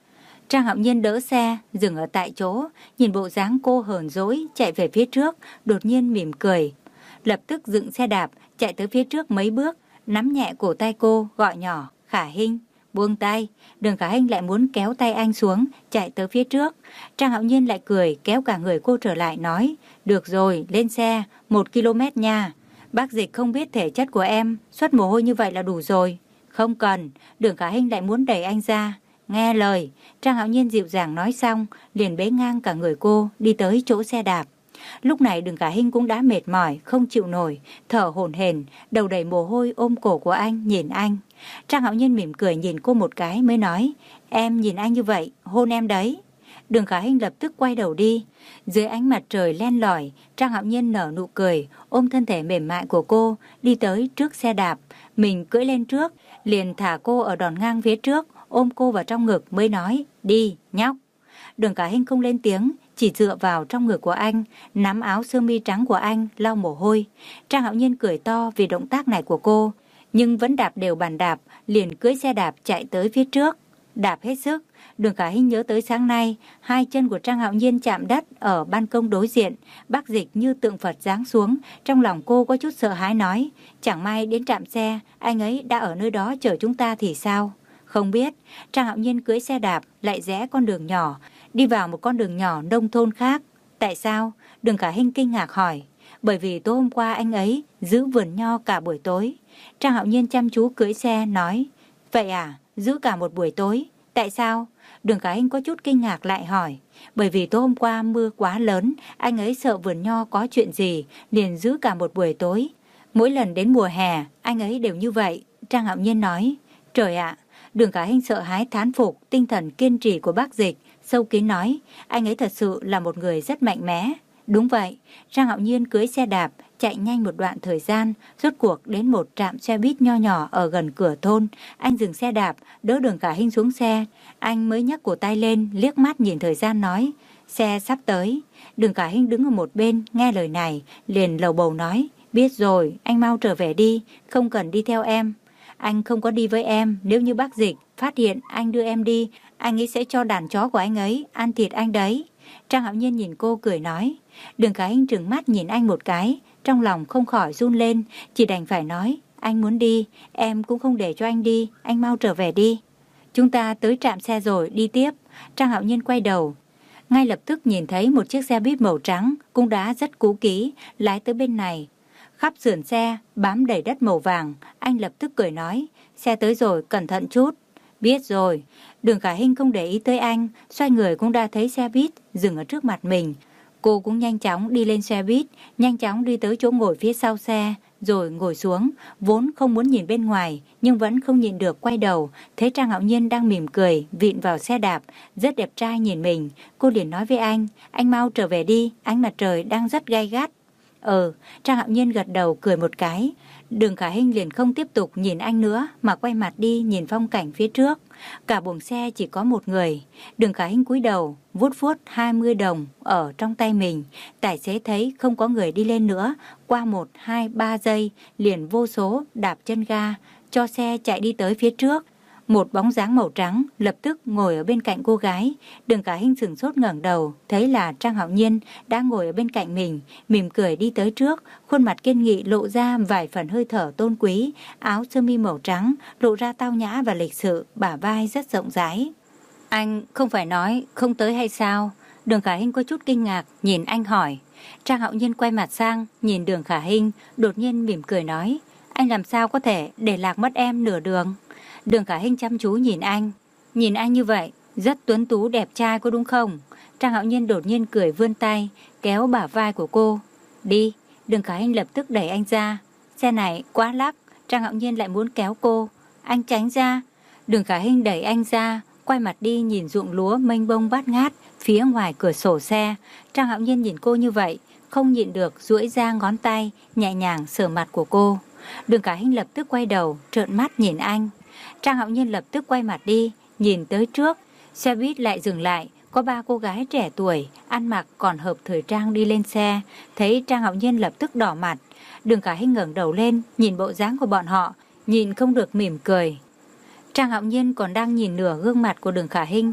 Speaker 1: Trang Hạo Nhiên đỡ xe, dừng ở tại chỗ, nhìn bộ dáng cô hờn dỗi chạy về phía trước, đột nhiên mỉm cười. Lập tức dựng xe đạp, chạy tới phía trước mấy bước, nắm nhẹ cổ tay cô, gọi nhỏ, Khả Hinh, buông tay. Đường Khả Hinh lại muốn kéo tay anh xuống, chạy tới phía trước. Trang Hạo Nhiên lại cười, kéo cả người cô trở lại nói, được rồi, lên xe, một ki lô mét nha. Bác Dịch không biết thể chất của em, xuất mồ hôi như vậy là đủ rồi. Không cần, Đường Khả Hinh lại muốn đẩy anh ra. Nghe lời, Trang Hạo Nhiên dịu dàng nói xong, liền bế ngang cả người cô, đi tới chỗ xe đạp. Lúc này Đường Khả Hinh cũng đã mệt mỏi, không chịu nổi, thở hổn hển, đầu đầy mồ hôi ôm cổ của anh, nhìn anh. Trang Hạo Nhiên mỉm cười nhìn cô một cái mới nói, em nhìn anh như vậy, hôn em đấy. Đường Khả Hinh lập tức quay đầu đi. Dưới ánh mặt trời len lỏi, Trang Hạo Nhiên nở nụ cười, ôm thân thể mềm mại của cô, đi tới trước xe đạp. Mình cưỡi lên trước, liền thả cô ở đòn ngang phía trước, ôm cô vào trong ngực mới nói, đi, nhóc. Đường Khả Hinh không lên tiếng, chỉ dựa vào trong ngực của anh, nắm áo sơ mi trắng của anh, lau mồ hôi. Trang Hạo Nhiên cười to vì động tác này của cô, nhưng vẫn đạp đều bàn đạp, liền cưỡi xe đạp chạy tới phía trước. Đạp hết sức, Đường Khả Hinh nhớ tới sáng nay, hai chân của Trang Hạo Nhiên chạm đất ở ban công đối diện, Bác Dịch như tượng Phật giáng xuống, trong lòng cô có chút sợ hãi nói, chẳng may đến trạm xe, anh ấy đã ở nơi đó chờ chúng ta thì sao? Không biết, Trang Hạo Nhiên cưỡi xe đạp lại rẽ con đường nhỏ, đi vào một con đường nhỏ nông thôn khác. Tại sao? Đường Khả Hinh kinh ngạc hỏi. Bởi vì tối hôm qua anh ấy giữ vườn nho cả buổi tối. Trang Hạo Nhiên chăm chú cưỡi xe nói, vậy à, giữ cả một buổi tối, tại sao? Đường Khả Hinh có chút kinh ngạc lại hỏi, bởi vì tối hôm qua mưa quá lớn, anh ấy sợ vườn nho có chuyện gì, liền giữ cả một buổi tối. Mỗi lần đến mùa hè, anh ấy đều như vậy. Trang Hạo Nhiên nói, trời ạ. Đường Khả Hinh sợ hãi thán phục tinh thần kiên trì của Bác Dịch, sâu kín nói, anh ấy thật sự là một người rất mạnh mẽ. Đúng vậy, Trang Hạo Nhiên cưỡi xe đạp, chạy nhanh một đoạn thời gian, rốt cuộc đến một trạm xe buýt nho nhỏ ở gần cửa thôn. Anh dừng xe đạp, đỡ Đường Khả Hinh xuống xe. Anh mới nhấc cổ tay lên, liếc mắt nhìn thời gian nói, xe sắp tới. Đường Khả Hinh đứng ở một bên, nghe lời này, liền lầu bầu nói, biết rồi, anh mau trở về đi, không cần đi theo em. Anh không có đi với em, nếu như Bác Dịch phát hiện anh đưa em đi, anh ấy sẽ cho đàn chó của anh ấy ăn thịt anh đấy. Trang Hạo Nhiên nhìn cô cười nói. Đường Khả Hinh trừng mắt nhìn anh một cái, trong lòng không khỏi run lên, chỉ đành phải nói, anh muốn đi, em cũng không để cho anh đi, anh mau trở về đi. Chúng ta tới trạm xe rồi, đi tiếp. Trang Hạo Nhiên quay đầu, ngay lập tức nhìn thấy một chiếc xe buýt màu trắng, cũng đã rất cũ kỹ, lái tới bên này. Khắp sườn xe, bám đầy đất màu vàng, anh lập tức cười nói, xe tới rồi, cẩn thận chút. Biết rồi. Đường Khả Hinh không để ý tới anh, xoay người cũng đã thấy xe buýt dừng ở trước mặt mình. Cô cũng nhanh chóng đi lên xe buýt, nhanh chóng đi tới chỗ ngồi phía sau xe, rồi ngồi xuống, vốn không muốn nhìn bên ngoài, nhưng vẫn không nhịn được quay đầu, thấy Trang Hạo Nhiên đang mỉm cười, vịn vào xe đạp, rất đẹp trai nhìn mình. Cô liền nói với anh, anh mau trở về đi, ánh mặt trời đang rất gay gắt. Ừ, Trang Hạo Nhiên gật đầu cười một cái. Đường Khả Hinh liền không tiếp tục nhìn anh nữa mà quay mặt đi nhìn phong cảnh phía trước. Cả buồng xe chỉ có một người. Đường Khả Hinh cúi đầu, vuốt vuốt hai mươi đồng ở trong tay mình. Tài xế thấy không có người đi lên nữa. Qua một, hai, ba giây, liền vô số đạp chân ga, cho xe chạy đi tới phía trước. Một bóng dáng màu trắng lập tức ngồi ở bên cạnh cô gái. Đường Khả Hinh sửng sốt ngẩng đầu, thấy là Trang Hạo Nhiên đang ngồi ở bên cạnh mình, mỉm cười đi tới trước, khuôn mặt kiên nghị lộ ra vài phần hơi thở tôn quý, áo sơ mi màu trắng lộ ra tao nhã và lịch sự, bả vai rất rộng rãi. Anh không phải nói không tới hay sao? Đường Khả Hinh có chút kinh ngạc nhìn anh hỏi. Trang Hạo Nhiên quay mặt sang nhìn Đường Khả Hinh, đột nhiên mỉm cười nói, anh làm sao có thể để lạc mất em nửa đường? Đường Khả Hinh chăm chú nhìn anh. Nhìn anh như vậy, rất tuấn tú đẹp trai có đúng không? Trang Hạo Nhiên đột nhiên cười vươn tay, kéo bả vai của cô. Đi. Đường Khả Hinh lập tức đẩy anh ra. Xe này quá lắc. Trang Hạo Nhiên lại muốn kéo cô. Anh tránh ra. Đường Khả Hinh đẩy anh ra, quay mặt đi nhìn ruộng lúa mênh bông bát ngát phía ngoài cửa sổ xe. Trang Hạo Nhiên nhìn cô như vậy, không nhịn được duỗi ra ngón tay, nhẹ nhàng sờ mặt của cô. Đường Khả Hinh lập tức quay đầu, trợn mắt nhìn anh. Trang Hạo Nhiên lập tức quay mặt đi, nhìn tới trước. Xe buýt lại dừng lại, có ba cô gái trẻ tuổi, ăn mặc còn hợp thời trang đi lên xe. Thấy Trang Hạo Nhiên lập tức đỏ mặt. Đường Khả Hinh ngẩng đầu lên, nhìn bộ dáng của bọn họ, nhìn không được mỉm cười. Trang Hạo Nhiên còn đang nhìn nửa gương mặt của Đường Khả Hinh,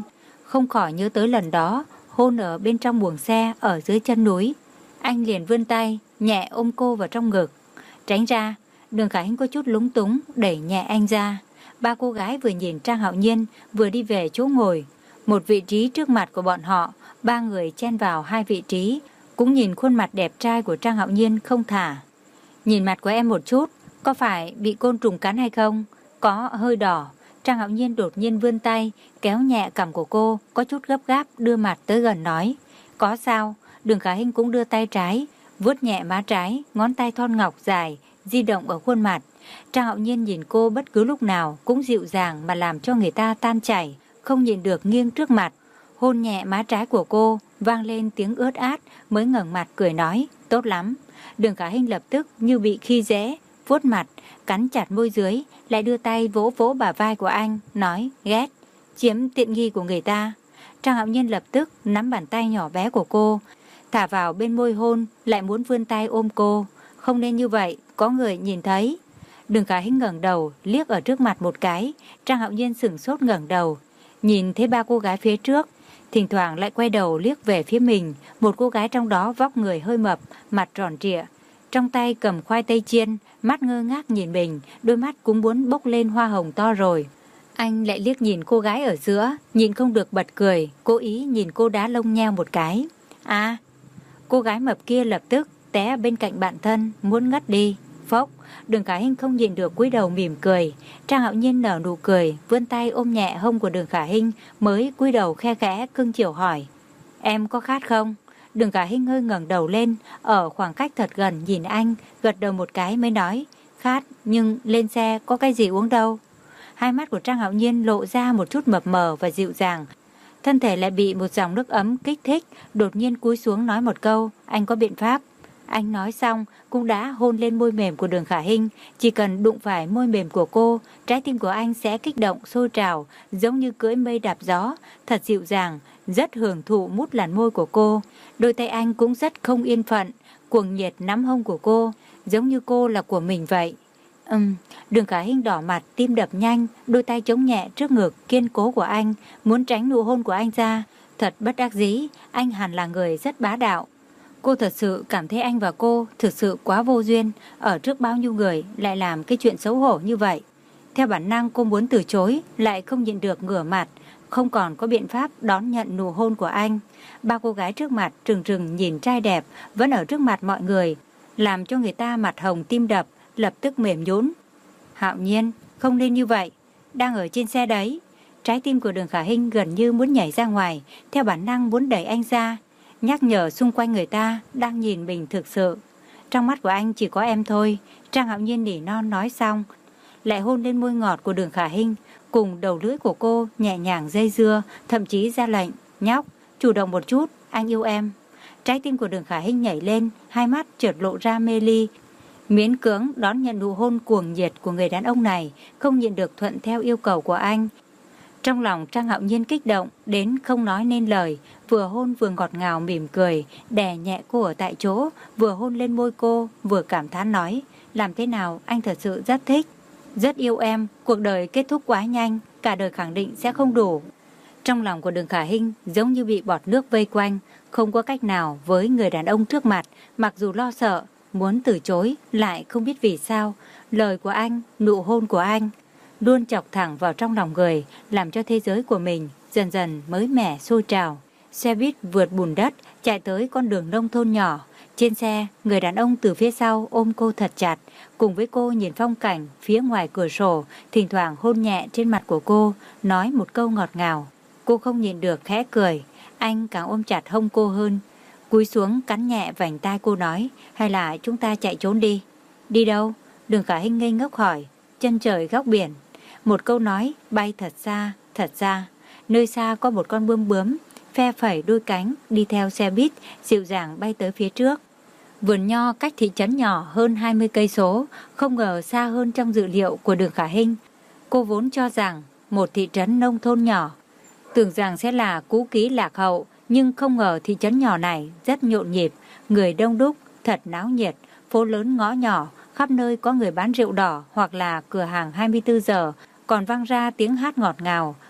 Speaker 1: không khỏi nhớ tới lần đó hôn ở bên trong buồng xe ở dưới chân núi. Anh liền vươn tay nhẹ ôm cô vào trong ngực. Tránh ra. Đường Khả Hinh có chút lúng túng đẩy nhẹ anh ra. Ba cô gái vừa nhìn Trang Hạo Nhiên vừa đi về chỗ ngồi. Một vị trí trước mặt của bọn họ, ba người chen vào hai vị trí, cũng nhìn khuôn mặt đẹp trai của Trang Hạo Nhiên không thả. Nhìn mặt của em một chút, có phải bị côn trùng cắn hay không? Có hơi đỏ. Trang Hạo Nhiên đột nhiên vươn tay kéo nhẹ cằm của cô, có chút gấp gáp đưa mặt tới gần nói. Có sao? Đường Khả Hinh cũng đưa tay trái vuốt nhẹ má trái, ngón tay thon ngọc dài di động ở khuôn mặt. Trang Hạo Nhiên nhìn cô bất cứ lúc nào cũng dịu dàng mà làm cho người ta tan chảy, không nhìn được nghiêng trước mặt. Hôn nhẹ má trái của cô, vang lên tiếng ướt át, mới ngẩng mặt cười nói, tốt lắm. Đường Khả Hinh lập tức như bị khi dễ, vuốt mặt, cắn chặt môi dưới, lại đưa tay vỗ vỗ bả vai của anh, nói, ghét, chiếm tiện nghi của người ta. Trang Hạo Nhiên lập tức nắm bàn tay nhỏ bé của cô, thả vào bên môi hôn, lại muốn vươn tay ôm cô. Không nên như vậy, có người nhìn thấy. Đường Khả Hinh ngẩng đầu, liếc ở trước mặt một cái. Trang Hạo Nhiên sửng sốt ngẩng đầu, nhìn thấy ba cô gái phía trước, thỉnh thoảng lại quay đầu liếc về phía mình. Một cô gái trong đó vóc người hơi mập, mặt tròn trịa, trong tay cầm khoai tây chiên, mắt ngơ ngác nhìn mình, đôi mắt cũng muốn bốc lên hoa hồng to rồi. Anh lại liếc nhìn cô gái ở giữa, nhìn không được bật cười, cố ý nhìn cô đá lông nheo một cái. À, cô gái mập kia lập tức té bên cạnh bạn thân, muốn ngất đi. Phốc, Đường Khả Hinh không nhìn được cúi đầu mỉm cười. Trang Hạo Nhiên nở nụ cười, vươn tay ôm nhẹ hông của Đường Khả Hinh, mới cúi đầu khe khẽ cưng chiều hỏi, em có khát không? Đường Khả Hinh hơi ngẩng đầu lên, ở khoảng cách thật gần nhìn anh, gật đầu một cái mới nói, khát, nhưng lên xe có cái gì uống đâu. Hai mắt của Trang Hạo Nhiên lộ ra một chút mập mờ và dịu dàng, thân thể lại bị một dòng nước ấm kích thích, đột nhiên cúi xuống nói một câu, anh có biện pháp. Anh nói xong cũng đã hôn lên môi mềm của Đường Khả Hinh. Chỉ cần đụng phải môi mềm của cô, trái tim của anh sẽ kích động sôi trào, giống như cưỡi mây đạp gió, thật dịu dàng, rất hưởng thụ mút làn môi của cô. Đôi tay anh cũng rất không yên phận, cuồng nhiệt nắm hông của cô, giống như cô là của mình vậy. Ừm, Đường Khả Hinh đỏ mặt, tim đập nhanh, đôi tay chống nhẹ trước ngực kiên cố của anh, muốn tránh nụ hôn của anh ra. Thật bất đắc dĩ, anh hẳn là người rất bá đạo. Cô thật sự cảm thấy anh và cô thực sự quá vô duyên, ở trước bao nhiêu người lại làm cái chuyện xấu hổ như vậy. Theo bản năng cô muốn từ chối, lại không nhịn được ngửa mặt, không còn có biện pháp đón nhận nụ hôn của anh. Ba cô gái trước mặt trừng trừng nhìn trai đẹp, vẫn ở trước mặt mọi người, làm cho người ta mặt hồng tim đập, lập tức mềm nhũn. Hạo Nhiên, không nên như vậy, đang ở trên xe đấy. Trái tim của Đường Khả Hinh gần như muốn nhảy ra ngoài, theo bản năng muốn đẩy anh ra, nhắc nhở xung quanh người ta đang nhìn mình thực sự. Trong mắt của anh chỉ có em thôi. Trang Hạo Nhiên nỉ non nói xong, lại hôn lên môi ngọt của Đường Khả Hinh, cùng đầu lưỡi của cô nhẹ nhàng dây dưa, thậm chí ra lệnh, nhóc, chủ động một chút, anh yêu em. Trái tim của Đường Khả Hinh nhảy lên, hai mắt chợt lộ ra mê ly, miễn cưỡng đón nhận nụ hôn cuồng nhiệt của người đàn ông này, không nhịn được thuận theo yêu cầu của anh. Trong lòng Trang Hạo Nhiên kích động đến không nói nên lời, vừa hôn vừa ngọt ngào mỉm cười, đè nhẹ cô ở tại chỗ, vừa hôn lên môi cô, vừa cảm thán nói, làm thế nào anh thật sự rất thích, rất yêu em, cuộc đời kết thúc quá nhanh, cả đời khẳng định sẽ không đủ. Trong lòng của Đường Khả Hinh giống như bị bọt nước vây quanh, không có cách nào với người đàn ông trước mặt, mặc dù lo sợ, muốn từ chối, lại không biết vì sao, lời của anh, nụ hôn của anh luôn chọc thẳng vào trong lòng người, làm cho thế giới của mình dần dần mới mẻ sôi trào. Xe buýt vượt bùn đất, chạy tới con đường nông thôn nhỏ. Trên xe, người đàn ông từ phía sau ôm cô thật chặt, cùng với cô nhìn phong cảnh phía ngoài cửa sổ, thỉnh thoảng hôn nhẹ trên mặt của cô, nói một câu ngọt ngào. Cô không nhìn được khẽ cười, anh càng ôm chặt hông cô hơn, cúi xuống cắn nhẹ vành tai cô nói, hay là chúng ta chạy trốn đi. Đi đâu? Đường Khả Hinh ngây ngốc hỏi. Chân trời góc biển. Một câu nói bay thật xa, thật xa. Nơi xa có một con bướm bướm phe phẩy đôi cánh đi theo xe buýt, dịu dàng bay tới phía trước. Vườn nho cách thị trấn nhỏ hơn hai mươi cây số, không ngờ xa hơn trong dự liệu của Đường Khả Hinh. Cô vốn cho rằng một thị trấn nông thôn nhỏ, tưởng rằng sẽ là cũ kỹ lạc hậu, nhưng không ngờ thị trấn nhỏ này rất nhộn nhịp, người đông đúc, thật náo nhiệt, phố lớn ngõ nhỏ, khắp nơi có người bán rượu đỏ hoặc là cửa hàng hai mươi tư giờ, còn vang ra tiếng hát ngọt ngào,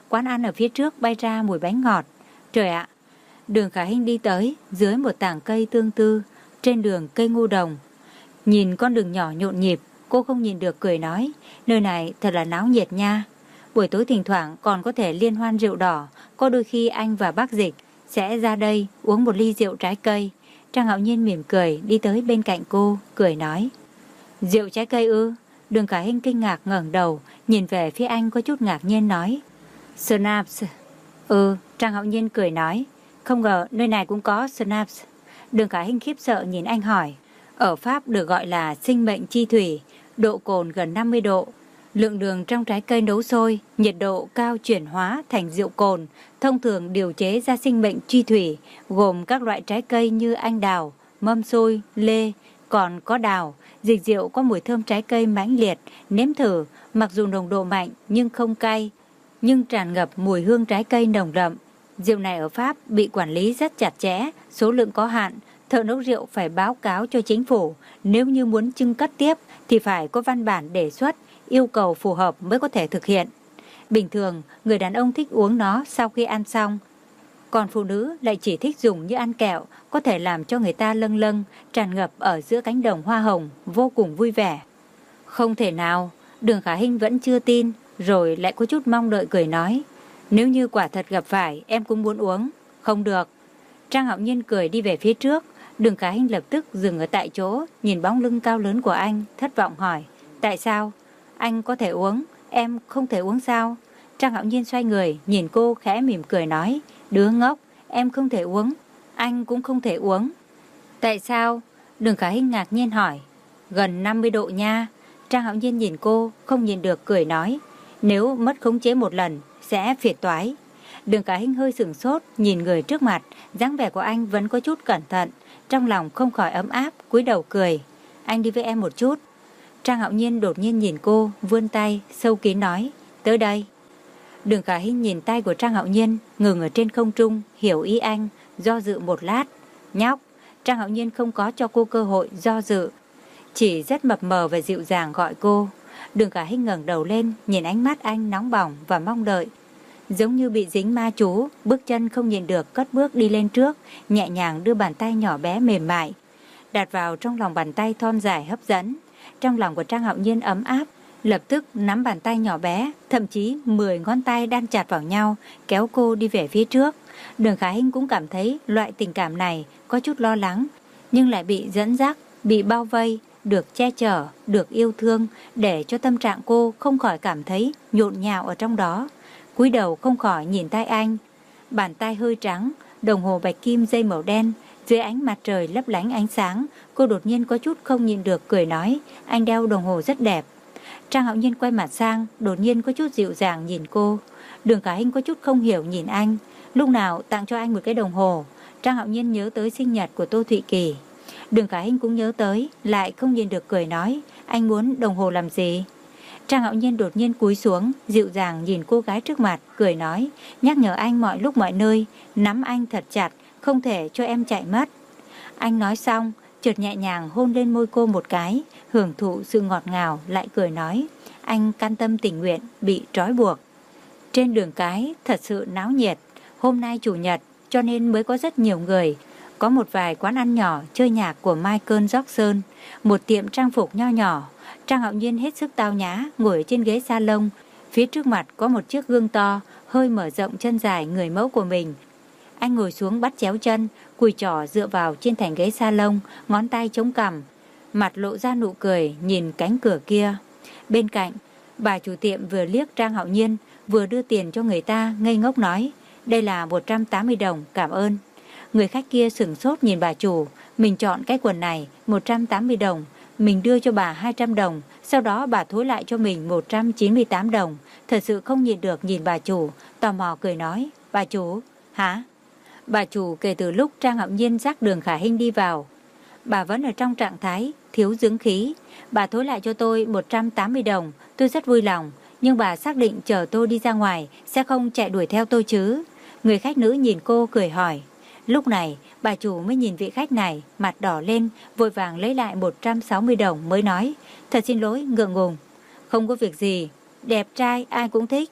Speaker 1: quán ăn ở phía trước bay ra mùi bánh ngọt. Trời ạ! Đường Khả Hinh đi tới dưới một tảng cây tương tư, trên đường cây ngô đồng. Nhìn con đường nhỏ nhộn nhịp, cô không nhìn được cười nói, nơi này thật là náo nhiệt nha. Buổi tối thỉnh thoảng còn có thể liên hoan rượu đỏ, có đôi khi anh và bác Dịch sẽ ra đây uống một ly rượu trái cây. Trang Hạo Nhiên mỉm cười đi tới bên cạnh cô, cười nói, rượu trái cây ư? Đường Khả Hinh kinh ngạc ngẩng đầu, nhìn về phía anh có chút ngạc nhiên nói, Schnapps. Ừ, Trang Hạo Nhiên cười nói, không ngờ nơi này cũng có Schnapps. Đường Khả Hinh khiếp sợ nhìn anh hỏi, ở Pháp được gọi là sinh mệnh chi thủy, độ cồn gần năm mươi độ. Lượng đường trong trái cây nấu sôi, nhiệt độ cao chuyển hóa thành rượu cồn, thông thường điều chế ra sinh mệnh chi thủy, gồm các loại trái cây như anh đào, mâm xôi, lê, còn có đào. Dịch rượu có mùi thơm trái cây mãnh liệt, nếm thử, mặc dù nồng độ mạnh nhưng không cay, nhưng tràn ngập mùi hương trái cây nồng đậm. Rượu này ở Pháp bị quản lý rất chặt chẽ, số lượng có hạn, thợ nấu rượu phải báo cáo cho chính phủ, nếu như muốn trưng cất tiếp thì phải có văn bản đề xuất, yêu cầu phù hợp mới có thể thực hiện. Bình thường, người đàn ông thích uống nó sau khi ăn xong, còn phụ nữ lại chỉ thích dùng như ăn kẹo, có thể làm cho người ta lâng lâng, tràn ngập ở giữa cánh đồng hoa hồng, vô cùng vui vẻ. Không thể nào, Đường Khả Hinh vẫn chưa tin, rồi lại có chút mong đợi cười nói, nếu như quả thật gặp phải, em cũng muốn uống. Không được. Trang Hạo Nhiên cười đi về phía trước, Đường Khả Hinh lập tức dừng ở tại chỗ, nhìn bóng lưng cao lớn của anh, thất vọng hỏi, tại sao? Anh có thể uống, em không thể uống sao? Trang Hạo Nhiên xoay người, nhìn cô khẽ mỉm cười nói, đứa ngốc, em không thể uống, anh cũng không thể uống. Tại sao? Đường Khả Hinh ngạc nhiên hỏi. Gần năm mươi độ nha. Trang Hạo Nhiên nhìn cô, không nhìn được cười nói, nếu mất khống chế một lần, sẽ phiền toái. Đường Khả Hinh hơi sửng sốt, nhìn người trước mặt, dáng vẻ của anh vẫn có chút cẩn thận, trong lòng không khỏi ấm áp, cúi đầu cười. Anh đi với em một chút. Trang Hạo Nhiên đột nhiên nhìn cô, vươn tay, sâu kín nói, tới đây. Đường Khả Hinh nhìn tay của Trang Hạo Nhiên, ngừng ở trên không trung, hiểu ý anh, do dự một lát. Nhóc. Trang Hạo Nhiên không có cho cô cơ hội do dự, chỉ rất mập mờ và dịu dàng gọi cô. Đường Khả Hinh ngẩng đầu lên, nhìn ánh mắt anh nóng bỏng và mong đợi. Giống như bị dính ma chú, bước chân không nhìn được cất bước đi lên trước, nhẹ nhàng đưa bàn tay nhỏ bé mềm mại đặt vào trong lòng bàn tay thon dài hấp dẫn. Trong lòng của Trang Hạo Nhiên ấm áp, lập tức nắm bàn tay nhỏ bé, thậm chí mười ngón tay đan chặt vào nhau, kéo cô đi về phía trước. Đường Khả Hinh cũng cảm thấy loại tình cảm này có chút lo lắng, nhưng lại bị dẫn dắt, bị bao vây, được che chở, được yêu thương, để cho tâm trạng cô không khỏi cảm thấy nhộn nhạo ở trong đó. Cúi đầu không khỏi nhìn tay anh, bàn tay hơi trắng, đồng hồ bạch kim dây màu đen, dưới ánh mặt trời lấp lánh ánh sáng. Cô đột nhiên có chút không nhìn được cười nói, anh đeo đồng hồ rất đẹp. Trang Hạo Nhiên quay mặt sang, đột nhiên có chút dịu dàng nhìn cô. Đường Khả Hinh có chút không hiểu nhìn anh, lúc nào tặng cho anh một cái đồng hồ. Trang Hạo Nhiên nhớ tới sinh nhật của Tô Thụy Kỳ, Đường Khả Hinh cũng nhớ tới, lại không nhìn được cười nói, anh muốn đồng hồ làm gì? Trang Hạo Nhiên đột nhiên cúi xuống, dịu dàng nhìn cô gái trước mặt, cười nói, nhắc nhở anh mọi lúc mọi nơi, nắm anh thật chặt, không thể cho em chạy mất. Anh nói xong, chợt nhẹ nhàng hôn lên môi cô một cái, hưởng thụ sự ngọt ngào, lại cười nói, anh can tâm tình nguyện, bị trói buộc. Trên đường cái thật sự náo nhiệt, hôm nay chủ nhật cho nên mới có rất nhiều người. Có một vài quán ăn nhỏ chơi nhạc của Michael Jackson, một tiệm trang phục nho nhỏ. Trang Hạo Nhiên hết sức tao nhã, ngồi trên ghế salon. Phía trước mặt có một chiếc gương to, hơi mở rộng chân dài người mẫu của mình. Anh ngồi xuống bắt chéo chân, cùi chỏ dựa vào trên thành ghế salon, ngón tay chống cằm, mặt lộ ra nụ cười nhìn cánh cửa kia. Bên cạnh, bà chủ tiệm vừa liếc Trang Hạo Nhiên, vừa đưa tiền cho người ta, ngây ngốc nói, đây là một trăm tám mươi đồng, cảm ơn. Người khách kia sửng sốt nhìn bà chủ, mình chọn cái quần này một trăm tám mươi đồng, mình đưa cho bà hai trăm đồng, sau đó bà thối lại cho mình một trăm chín mươi tám đồng. Thật sự không nhịn được nhìn bà chủ, tò mò cười nói, bà chủ, hả? Bà chủ kể từ lúc Trang Hạo Nhiên dắt Đường Khả Hinh đi vào, bà vẫn ở trong trạng thái thiếu dưỡng khí. Bà thối lại cho tôi một trăm tám mươi đồng, tôi rất vui lòng, nhưng bà xác định chờ tôi đi ra ngoài sẽ không chạy đuổi theo tôi chứ? Người khách nữ nhìn cô cười hỏi. Lúc này bà chủ mới nhìn vị khách này, mặt đỏ lên, vội vàng lấy lại một trăm sáu mươi đồng mới nói, thật xin lỗi, ngượng ngùng. Không có việc gì, đẹp trai ai cũng thích.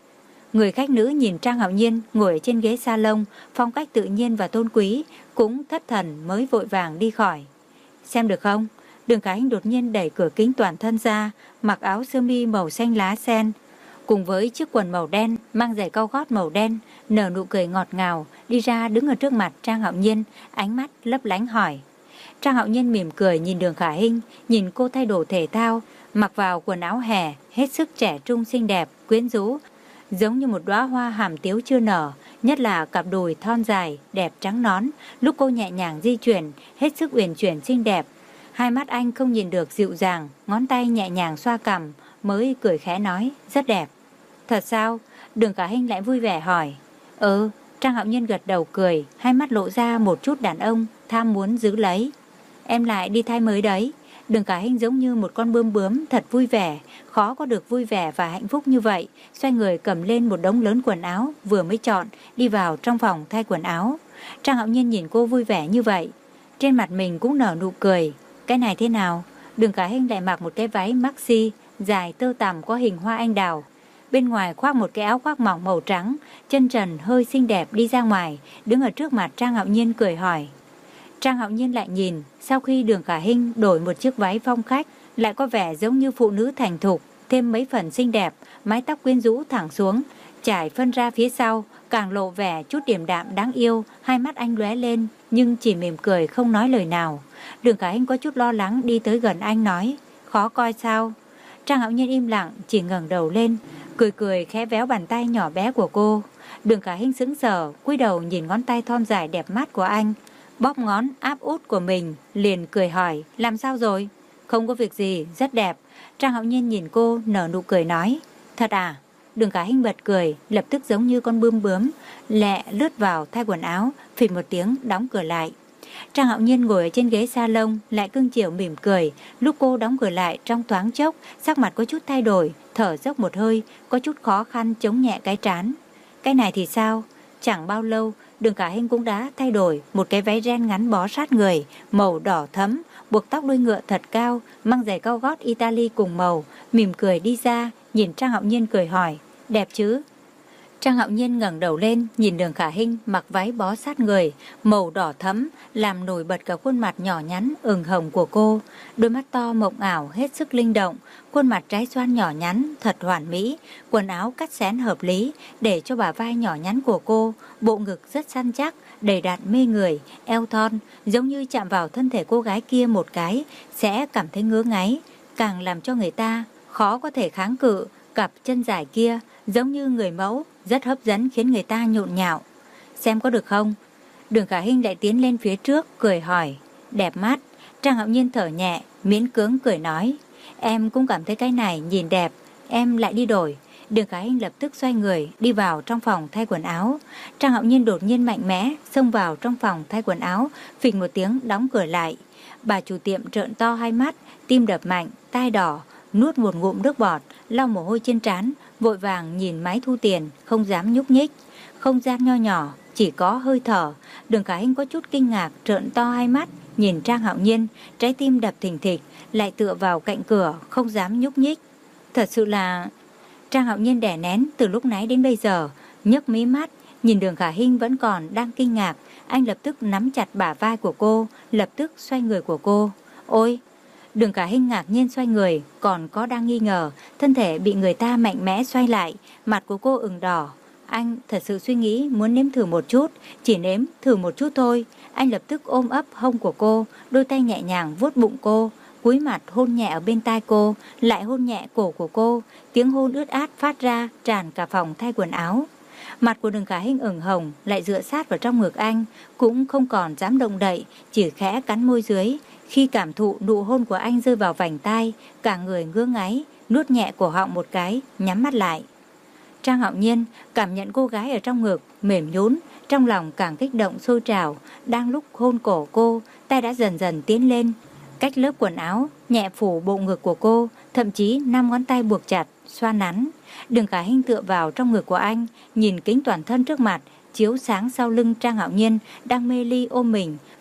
Speaker 1: Người khách nữ nhìn Trang Hạo Nhiên ngồi trên ghế salon, phong cách tự nhiên và tôn quý, cũng thất thần mới vội vàng đi khỏi. Xem được không? Đường Khả Hinh đột nhiên đẩy cửa kính toàn thân ra, mặc áo sơ mi màu xanh lá sen, cùng với chiếc quần màu đen, mang giày cao gót màu đen, nở nụ cười ngọt ngào, đi ra đứng ở trước mặt Trang Hạo Nhiên, ánh mắt lấp lánh hỏi. Trang Hạo Nhiên mỉm cười nhìn Đường Khả Hinh, nhìn cô thay đồ thể thao, mặc vào quần áo hè, hết sức trẻ trung xinh đẹp, quyến rũ, giống như một đóa hoa hàm tiếu chưa nở, nhất là cặp đùi thon dài, đẹp trắng nõn, lúc cô nhẹ nhàng di chuyển, hết sức uyển chuyển xinh đẹp. Hai mắt anh không nhìn được dịu dàng, ngón tay nhẹ nhàng xoa cằm, mới cười khẽ nói, rất đẹp. Thật sao? Đường Khả Hinh lại vui vẻ hỏi. Ừ, Trang Hạo Nhiên gật đầu cười, hai mắt lộ ra một chút đàn ông, tham muốn giữ lấy. Em lại đi thay mới đấy. Đường Khả Hinh giống như một con bướm bướm thật vui vẻ, khó có được vui vẻ và hạnh phúc như vậy. Xoay người cầm lên một đống lớn quần áo vừa mới chọn, đi vào trong phòng thay quần áo. Trang Hạo Nhiên nhìn cô vui vẻ như vậy, trên mặt mình cũng nở nụ cười. Cái này thế nào? Đường Khả Hinh lại mặc một cái váy maxi dài tơ tằm có hình hoa anh đào, bên ngoài khoác một cái áo khoác mỏng màu trắng, chân trần hơi xinh đẹp đi ra ngoài, đứng ở trước mặt Trang Hạo Nhiên cười hỏi. Trang Hạo Nhiên lại nhìn, sau khi Đường Khả Hinh đổi một chiếc váy phong khách, lại có vẻ giống như phụ nữ thành thục, thêm mấy phần xinh đẹp, mái tóc quyến rũ thẳng xuống, trải phân ra phía sau, càng lộ vẻ chút điềm đạm đáng yêu. Hai mắt anh lóe lên, nhưng chỉ mỉm cười không nói lời nào. Đường Khả Hinh có chút lo lắng đi tới gần anh nói, khó coi sao? Trang Hạo Nhiên im lặng, chỉ ngẩng đầu lên, cười cười khẽ véo bàn tay nhỏ bé của cô. Đường Khả Hinh sững sờ, cúi đầu nhìn ngón tay thon dài đẹp mắt của anh, bóp ngón áp út của mình, liền cười hỏi, làm sao rồi? Không có việc gì, rất đẹp. Trang Hạo Nhiên nhìn cô, nở nụ cười nói, thật à? Đường Khả Hinh bật cười, lập tức giống như con bướm bướm, lẹ lướt vào thay quần áo, phịch một tiếng đóng cửa lại. Trang Hạo Nhiên ngồi ở trên ghế salon, lại cưng chiều mỉm cười. Lúc cô đóng cửa lại trong thoáng chốc, sắc mặt có chút thay đổi, thở dốc một hơi, có chút khó khăn chống nhẹ cái trán. Cái này thì sao? Chẳng bao lâu, Đường Khả Hinh cũng đã thay đổi một cái váy ren ngắn bó sát người, màu đỏ thẫm, buộc tóc đuôi ngựa thật cao, mang giày cao gót Italy cùng màu, mỉm cười đi ra, nhìn Trang Hạo Nhiên cười hỏi, đẹp chứ? Trang Hạo Nhiên ngẩng đầu lên, nhìn Đường Khả Hinh mặc váy bó sát người, màu đỏ thẫm, làm nổi bật cả khuôn mặt nhỏ nhắn ửng hồng của cô. Đôi mắt to mộng ảo hết sức linh động, khuôn mặt trái xoan nhỏ nhắn thật hoàn mỹ, quần áo cắt xén hợp lý để cho bả vai nhỏ nhắn của cô, bộ ngực rất săn chắc, đầy đặn mê người, eo thon, giống như chạm vào thân thể cô gái kia một cái sẽ cảm thấy ngứa ngáy, càng làm cho người ta khó có thể kháng cự. Cặp chân dài kia giống như người mẫu, rất hấp dẫn khiến người ta nhộn nhạo. Xem có được không? Đường Khả Hinh lại tiến lên phía trước, cười hỏi, đẹp mắt. Trang Hạo Nhiên thở nhẹ, miễn cưỡng cười nói, em cũng cảm thấy cái này nhìn đẹp, em lại đi đổi. Đường Khả Hinh lập tức xoay người, đi vào trong phòng thay quần áo. Trang Hạo Nhiên đột nhiên mạnh mẽ, xông vào trong phòng thay quần áo, phịch một tiếng đóng cửa lại. Bà chủ tiệm trợn to hai mắt, tim đập mạnh, tai đỏ, nuốt một ngụm nước bọt, lau mồ hôi trên trán, vội vàng nhìn máy thu tiền, không dám nhúc nhích. Không gian nho nhỏ, chỉ có hơi thở. Đường Khả Hinh có chút kinh ngạc, trợn to hai mắt, nhìn Trang Hạo Nhiên, trái tim đập thình thịch, lại tựa vào cạnh cửa, không dám nhúc nhích. Thật sự là... Trang Hạo Nhiên đè nén từ lúc nãy đến bây giờ, nhấc mí mắt, nhìn Đường Khả Hinh vẫn còn đang kinh ngạc. Anh lập tức nắm chặt bả vai của cô, lập tức xoay người của cô. Ôi! Đường Khả Hinh ngạc nhiên xoay người, còn có đang nghi ngờ, thân thể bị người ta mạnh mẽ xoay lại, mặt của cô ửng đỏ. Anh thật sự suy nghĩ muốn nếm thử một chút, chỉ nếm thử một chút thôi. Anh lập tức ôm ấp hông của cô, đôi tay nhẹ nhàng vuốt bụng cô, cúi mặt hôn nhẹ ở bên tai cô, lại hôn nhẹ cổ của cô, tiếng hôn ướt át phát ra tràn cả phòng thay quần áo. Mặt của Đường Khả Hinh ửng hồng, lại dựa sát vào trong ngực anh, cũng không còn dám động đậy, chỉ khẽ cắn môi dưới. Khi cảm thụ nụ hôn của anh rơi vào vành tai, cả người ngứa ngáy, nuốt nhẹ cổ họng một cái, nhắm mắt lại. Trang Hạo Nhiên cảm nhận cô gái ở trong ngực mềm nhũn, trong lòng càng kích động sôi trào. Đang lúc hôn cổ cô, tay đã dần dần tiến lên, cách lớp quần áo, nhẹ phủ bộ ngực của cô, thậm chí năm ngón tay buộc chặt, xoa nắn. Đường Khả Hinh tựa vào trong ngực của anh, nhìn kính toàn thân trước mặt, chiếu sáng sau lưng Trang Hạo Nhiên đang mê ly ôm mình.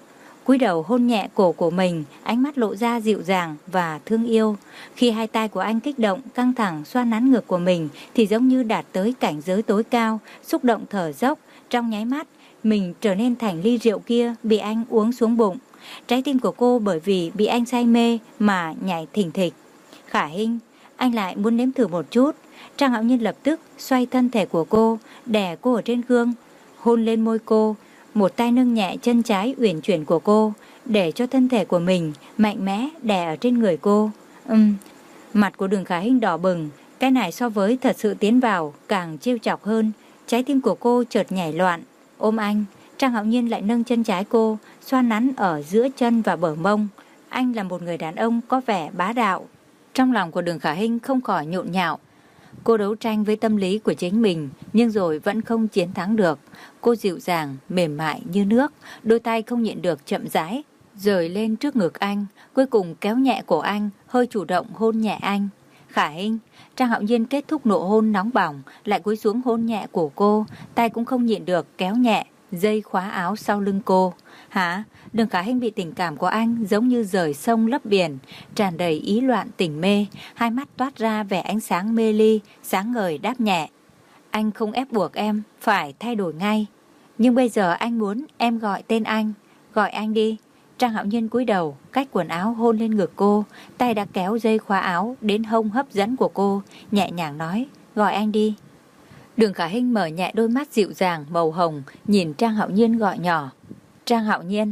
Speaker 1: cúi đầu hôn nhẹ cổ của mình, ánh mắt lộ ra dịu dàng và thương yêu. Khi hai tay của anh kích động, căng thẳng xoa nắn ngực của mình thì giống như đạt tới cảnh giới tối cao, xúc động thở dốc. Trong nháy mắt, mình trở nên thành ly rượu kia bị anh uống xuống bụng. Trái tim của cô bởi vì bị anh say mê mà nhảy thình thịch. Khả Hinh, anh lại muốn nếm thử một chút. Trang Hạo Nhiên lập tức xoay thân thể của cô, đè cô ở trên gương, hôn lên môi cô, một tay nâng nhẹ chân trái uyển chuyển của cô, để cho thân thể của mình mạnh mẽ đè ở trên người cô. Ừm, mặt của Đường Khả Hinh đỏ bừng, cái này so với thật sự tiến vào càng trêu chọc hơn. Trái tim của cô chợt nhảy loạn. Ôm anh, Trang Hạo Nhiên lại nâng chân trái cô, xoa nắn ở giữa chân và bờ mông. Anh là một người đàn ông có vẻ bá đạo. Trong lòng của Đường Khả Hinh không khỏi nhộn nhạo. Cô đấu tranh với tâm lý của chính mình, nhưng rồi vẫn không chiến thắng được. Cô dịu dàng, mềm mại như nước, đôi tay không nhịn được chậm rãi, rời lên trước ngực anh, cuối cùng kéo nhẹ cổ anh, hơi chủ động hôn nhẹ anh. Khả Hinh, Trang Hạo Nhiên kết thúc nụ hôn nóng bỏng, lại cúi xuống hôn nhẹ cổ cô, tay cũng không nhịn được kéo nhẹ dây khóa áo sau lưng cô. Hả? Đường Khả Hinh bị tình cảm của anh giống như rời sông lấp biển, tràn đầy ý loạn tình mê, hai mắt toát ra vẻ ánh sáng mê ly, sáng ngời đáp nhẹ. Anh không ép buộc em phải thay đổi ngay, nhưng bây giờ anh muốn em gọi tên anh, gọi anh đi. Trang Hạo Nhiên cúi đầu, cách quần áo hôn lên ngực cô, tay đã kéo dây khóa áo đến hông hấp dẫn của cô, nhẹ nhàng nói, gọi anh đi. Đường Khả Hinh mở nhẹ đôi mắt dịu dàng màu hồng, nhìn Trang Hạo Nhiên gọi nhỏ. Trang Hạo Nhiên.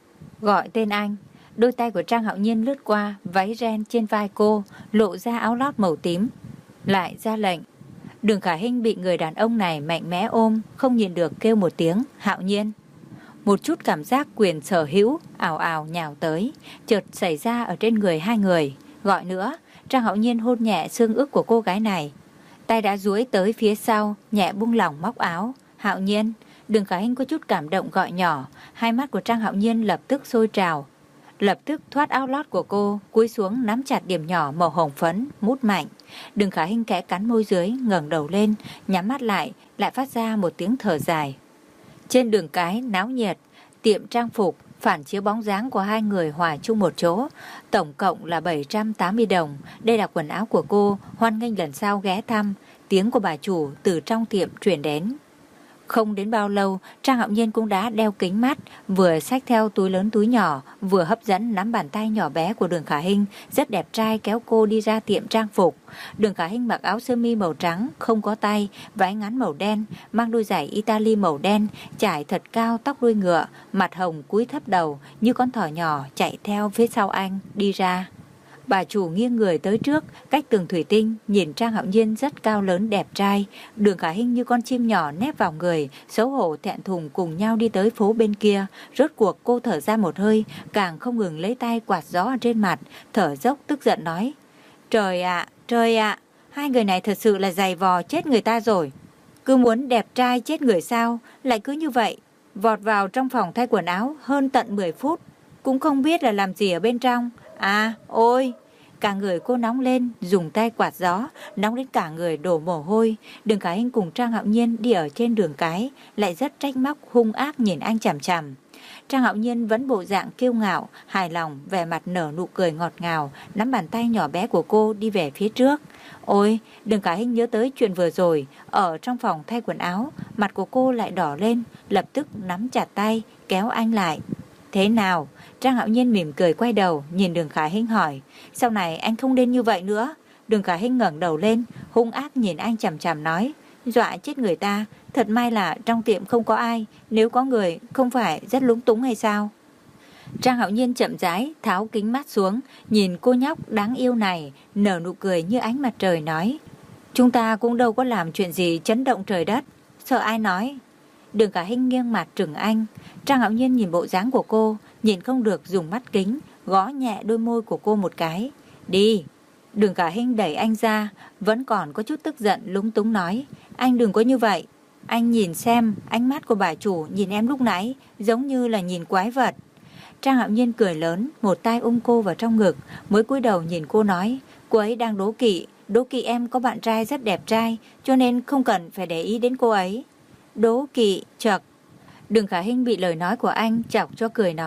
Speaker 1: Gọi tên anh. Đôi tay của Trang Hạo Nhiên lướt qua váy ren trên vai cô, lộ ra áo lót màu tím, lại ra lệnh. Đường Khả Hinh bị người đàn ông này mạnh mẽ ôm, không nhìn được kêu một tiếng Hạo Nhiên. Một chút cảm giác quyền sở hữu ảo ảo nhào tới, chợt xảy ra ở trên người hai người. Gọi nữa. Trang Hạo Nhiên hôn nhẹ xương ức của cô gái này, tay đã duỗi tới phía sau, nhẹ buông lỏng móc áo. Hạo Nhiên. Đường Khả Hinh có chút cảm động gọi nhỏ, hai mắt của Trang Hạo Nhiên lập tức sôi trào, lập tức thoát áo lót của cô, cúi xuống nắm chặt điểm nhỏ màu hồng phấn, mút mạnh. Đường Khả Hinh khẽ cắn môi dưới, ngẩng đầu lên, nhắm mắt lại, lại phát ra một tiếng thở dài. Trên đường cái náo nhiệt, tiệm trang phục phản chiếu bóng dáng của hai người hòa chung một chỗ, tổng cộng là bảy trăm tám mươi đồng. Đây là quần áo của cô, hoan nghênh lần sau ghé thăm. Tiếng của bà chủ từ trong tiệm truyền đến. Không đến bao lâu, Trang Hạo Nhiên cũng đã đeo kính mắt, vừa xách theo túi lớn túi nhỏ, vừa hấp dẫn nắm bàn tay nhỏ bé của Đường Khả Hinh, rất đẹp trai kéo cô đi ra tiệm trang phục. Đường Khả Hinh mặc áo sơ mi màu trắng, không có tay, váy ngắn màu đen, mang đôi giày Italy màu đen, trải thật cao tóc đuôi ngựa, mặt hồng cúi thấp đầu, như con thỏ nhỏ chạy theo phía sau anh, đi ra. Bà chủ nghiêng người tới trước, cách tường thủy tinh, nhìn Trang Hạo Nhiên rất cao lớn đẹp trai. Đường Khả Hinh như con chim nhỏ nép vào người, xấu hổ thẹn thùng cùng nhau đi tới phố bên kia. Rốt cuộc cô thở ra một hơi, càng không ngừng lấy tay quạt gió ở trên mặt, thở dốc tức giận nói. Trời ạ, trời ạ, hai người này thật sự là giày vò chết người ta rồi. Cứ muốn đẹp trai chết người sao, lại cứ như vậy, vọt vào trong phòng thay quần áo hơn tận mười phút, cũng không biết là làm gì ở bên trong. À, ôi! Cả người cô nóng lên, dùng tay quạt gió, nóng đến cả người đổ mồ hôi. Đường Khả Hinh cùng Trang Hạo Nhiên đi ở trên đường cái, lại rất trách móc hung ác nhìn anh chằm chằm. Trang Hạo Nhiên vẫn bộ dạng kiêu ngạo, hài lòng, vẻ mặt nở nụ cười ngọt ngào, nắm bàn tay nhỏ bé của cô đi về phía trước. Ôi, Đường Khả Hinh nhớ tới chuyện vừa rồi, ở trong phòng thay quần áo, mặt của cô lại đỏ lên, lập tức nắm chặt tay, kéo anh lại. Thế nào? Trang Hạo Nhiên mỉm cười quay đầu, nhìn Đường Khả Hinh hỏi, sau này anh không nên như vậy nữa. Đường Khả Hinh ngẩng đầu lên, hung ác nhìn anh chằm chằm nói, dọa chết người ta, thật may là trong tiệm không có ai, nếu có người không phải rất lúng túng hay sao? Trang Hạo Nhiên chậm rãi tháo kính mắt xuống, nhìn cô nhóc đáng yêu này, nở nụ cười như ánh mặt trời nói, chúng ta cũng đâu có làm chuyện gì chấn động trời đất, sợ ai nói. Đường Khả Hinh nghiêng mặt trừng anh. Trang Hạo Nhiên nhìn bộ dáng của cô, nhìn không được dùng mắt kính, gõ nhẹ đôi môi của cô một cái. Đi. Đường Khả Hinh đẩy anh ra, vẫn còn có chút tức giận lúng túng nói, anh đừng có như vậy. Anh nhìn xem, ánh mắt của bà chủ nhìn em lúc nãy, giống như là nhìn quái vật. Trang Hạo Nhiên cười lớn, một tay ôm cô vào trong ngực, mới cúi đầu nhìn cô nói, cô ấy đang đố kỵ, đố kỵ em có bạn trai rất đẹp trai, cho nên không cần phải để ý đến cô ấy. Đố kỵ, chật. Đường Khả Hinh bị lời nói của anh chọc cho cười nói,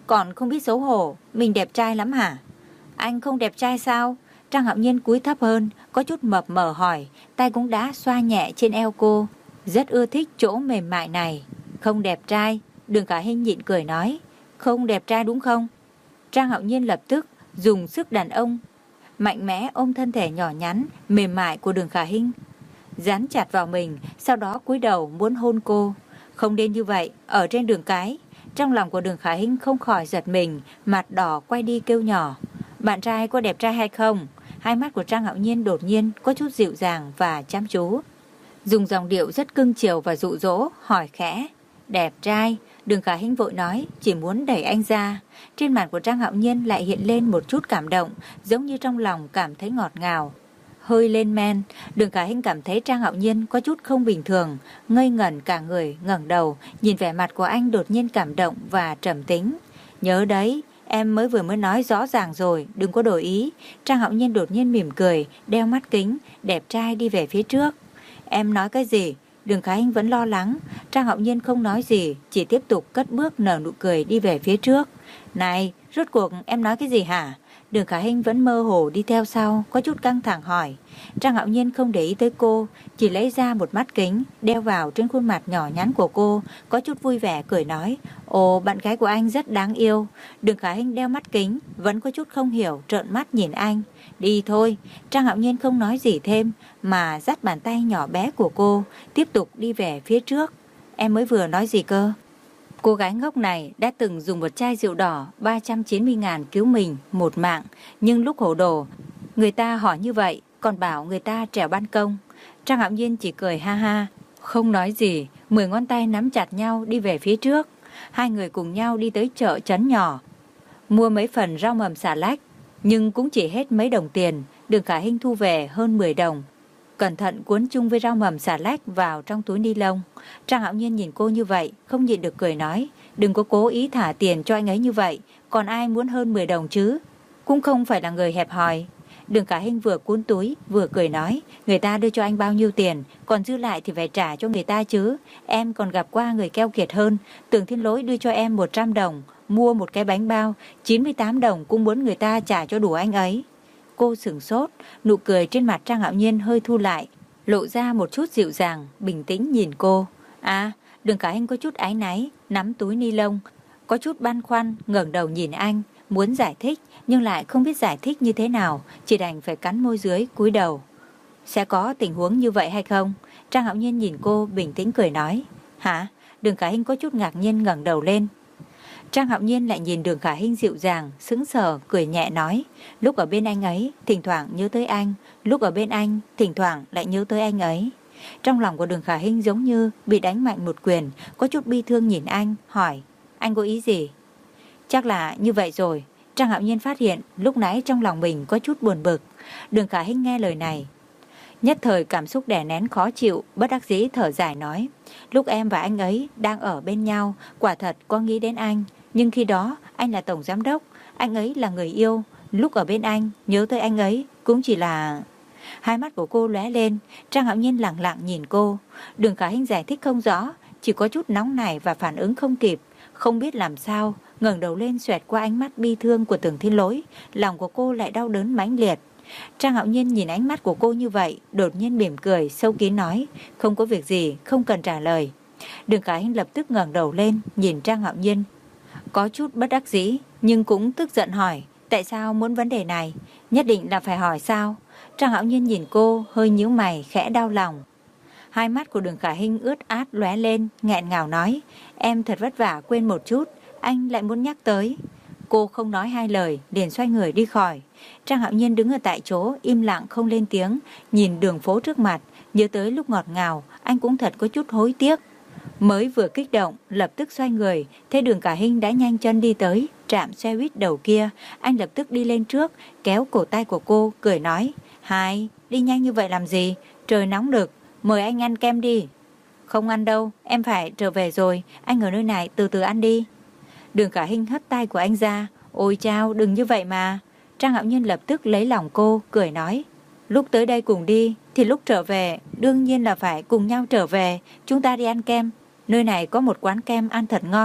Speaker 1: còn không biết xấu hổ, mình đẹp trai lắm hả? Anh không đẹp trai sao? Trang Hạo Nhiên cúi thấp hơn, có chút mập mờ hỏi, tay cũng đã xoa nhẹ trên eo cô. Rất ưa thích chỗ mềm mại này. Không đẹp trai, Đường Khả Hinh nhịn cười nói. Không đẹp trai đúng không? Trang Hạo Nhiên lập tức dùng sức đàn ông, mạnh mẽ ôm thân thể nhỏ nhắn, mềm mại của Đường Khả Hinh, dán chặt vào mình, sau đó cúi đầu muốn hôn cô. Không nên như vậy, ở trên đường cái. Trong lòng của Đường Khả Hinh không khỏi giật mình, mặt đỏ quay đi kêu nhỏ. Bạn trai có đẹp trai hay không? Hai mắt của Trang Hạo Nhiên đột nhiên có chút dịu dàng và chăm chú, dùng giọng điệu rất cưng chiều và dụ dỗ, hỏi khẽ. Đẹp trai. Đường Khả Hinh vội nói, chỉ muốn đẩy anh ra. Trên mặt của Trang Hạo Nhiên lại hiện lên một chút cảm động, giống như trong lòng cảm thấy ngọt ngào. Hơi lên men, Đường Khả Hinh cảm thấy Trang Hạo Nhiên có chút không bình thường, ngây ngẩn cả người, ngẩng đầu, nhìn vẻ mặt của anh đột nhiên cảm động và trầm tính. Nhớ đấy, em mới vừa mới nói rõ ràng rồi, đừng có đổi ý. Trang Hạo Nhiên đột nhiên mỉm cười, đeo mắt kính, đẹp trai đi về phía trước. Em nói cái gì? Đường Khả Hinh vẫn lo lắng. Trang Hạo Nhiên không nói gì, chỉ tiếp tục cất bước nở nụ cười đi về phía trước. Này, rốt cuộc em nói cái gì hả? Đường Khả Hinh vẫn mơ hồ đi theo sau, có chút căng thẳng hỏi. Trang Hạo Nhiên không để ý tới cô, chỉ lấy ra một mắt kính, đeo vào trên khuôn mặt nhỏ nhắn của cô, có chút vui vẻ cười nói. Ồ, bạn gái của anh rất đáng yêu. Đường Khả Hinh đeo mắt kính, vẫn có chút không hiểu, trợn mắt nhìn anh. Đi thôi. Trang Hạo Nhiên không nói gì thêm, mà dắt bàn tay nhỏ bé của cô, tiếp tục đi về phía trước. Em mới vừa nói gì cơ? Cô gái ngốc này đã từng dùng một chai rượu đỏ ba trăm chín mươi ngàn cứu mình một mạng, nhưng lúc hổ đồ, người ta hỏi như vậy, còn bảo người ta trèo ban công. Trang Hạo Nhiên chỉ cười ha ha, không nói gì, mười ngón tay nắm chặt nhau đi về phía trước. Hai người cùng nhau đi tới chợ trấn nhỏ, mua mấy phần rau mầm xà lách, nhưng cũng chỉ hết mấy đồng tiền. Đường Khả Hinh thu về hơn mười đồng, cẩn thận cuốn chung với rau mầm xà lách vào trong túi ni lông. Trang Hạo Nhiên nhìn cô như vậy, không nhịn được cười nói, đừng có cố ý thả tiền cho anh ấy như vậy, còn ai muốn hơn mười đồng chứ, cũng không phải là người hẹp hòi. Đường Khả Hinh vừa cuốn túi vừa cười nói, người ta đưa cho anh bao nhiêu tiền, còn dư lại thì phải trả cho người ta chứ. Em còn gặp qua người keo kiệt hơn, Tưởng Thiên Lỗi đưa cho em một trăm đồng, mua một cái bánh bao, chín mươi tám đồng cũng muốn người ta trả cho đủ anh ấy. Cô sửng sốt, nụ cười trên mặt Trang Hạo Nhiên hơi thu lại, lộ ra một chút dịu dàng, bình tĩnh nhìn cô. À, Đường Khả Hinh có chút áy náy, nắm túi ni lông, có chút băn khoăn, ngẩng đầu nhìn anh, muốn giải thích, nhưng lại không biết giải thích như thế nào, chỉ đành phải cắn môi dưới, cúi đầu. Sẽ có tình huống như vậy hay không? Trang Hạo Nhiên nhìn cô, bình tĩnh cười nói. Hả? Đường Khả Hinh có chút ngạc nhiên ngẩng đầu lên. Trang Hạo Nhiên lại nhìn Đường Khả Hinh dịu dàng, sững sờ, cười nhẹ nói. Lúc ở bên anh ấy, thỉnh thoảng nhớ tới anh, lúc ở bên anh, thỉnh thoảng lại nhớ tới anh ấy. Trong lòng của Đường Khả Hinh giống như bị đánh mạnh một quyền, có chút bi thương nhìn anh, hỏi. Anh có ý gì? Chắc là như vậy rồi. Trang Hạo Nhiên phát hiện lúc nãy trong lòng mình có chút buồn bực. Đường Khả Hinh nghe lời này, nhất thời cảm xúc đè nén khó chịu, bất đắc dĩ thở dài nói. Lúc em và anh ấy đang ở bên nhau, quả thật có nghĩ đến anh. Nhưng khi đó anh là tổng giám đốc, anh ấy là người yêu. Lúc ở bên anh, nhớ tới anh ấy cũng chỉ là... Hai mắt của cô lóe lên. Trang Hạo Nhiên lặng lặng nhìn cô. Đường Khả Hinh giải thích không rõ, chỉ có chút nóng nảy và phản ứng không kịp, không biết làm sao, ngẩng đầu lên xoẹt qua ánh mắt bi thương của Tưởng Thiên Lỗi. Lòng của cô lại đau đớn mãnh liệt. Trang Hạo Nhiên nhìn ánh mắt của cô như vậy, đột nhiên mỉm cười, sâu kín nói, không có việc gì, không cần trả lời. Đường Khả Hinh lập tức ngẩng đầu lên, nhìn Trang Hạo Nhiên, có chút bất đắc dĩ, nhưng cũng tức giận hỏi, tại sao muốn vấn đề này, nhất định là phải hỏi sao? Trang Hạo Nhiên nhìn cô, hơi nhíu mày, khẽ đau lòng. Hai mắt của Đường Khả Hinh ướt át lóe lên, nghẹn ngào nói, em thật vất vả quên một chút, anh lại muốn nhắc tới. Cô không nói hai lời, liền xoay người đi khỏi. Trang Hạo Nhiên đứng ở tại chỗ, im lặng không lên tiếng, nhìn đường phố trước mặt, nhớ tới lúc ngọt ngào, anh cũng thật có chút hối tiếc. Mới vừa kích động, lập tức xoay người, thấy Đường Khả Hinh đã nhanh chân đi tới trạm xe buýt đầu kia. Anh lập tức đi lên trước, kéo cổ tay của cô, cười nói, Hai, đi nhanh như vậy làm gì? Trời nóng nực, mời anh ăn kem đi. Không ăn đâu, em phải trở về rồi, anh ở nơi này từ từ ăn đi. Đường Khả Hinh hất tay của anh ra, ôi chao, đừng như vậy mà. Trang Hạo Nhiên lập tức lấy lòng cô, cười nói, lúc tới đây cùng đi, thì lúc trở về, đương nhiên là phải cùng nhau trở về, chúng ta đi ăn kem. Nơi này có một quán kem ăn thật ngon.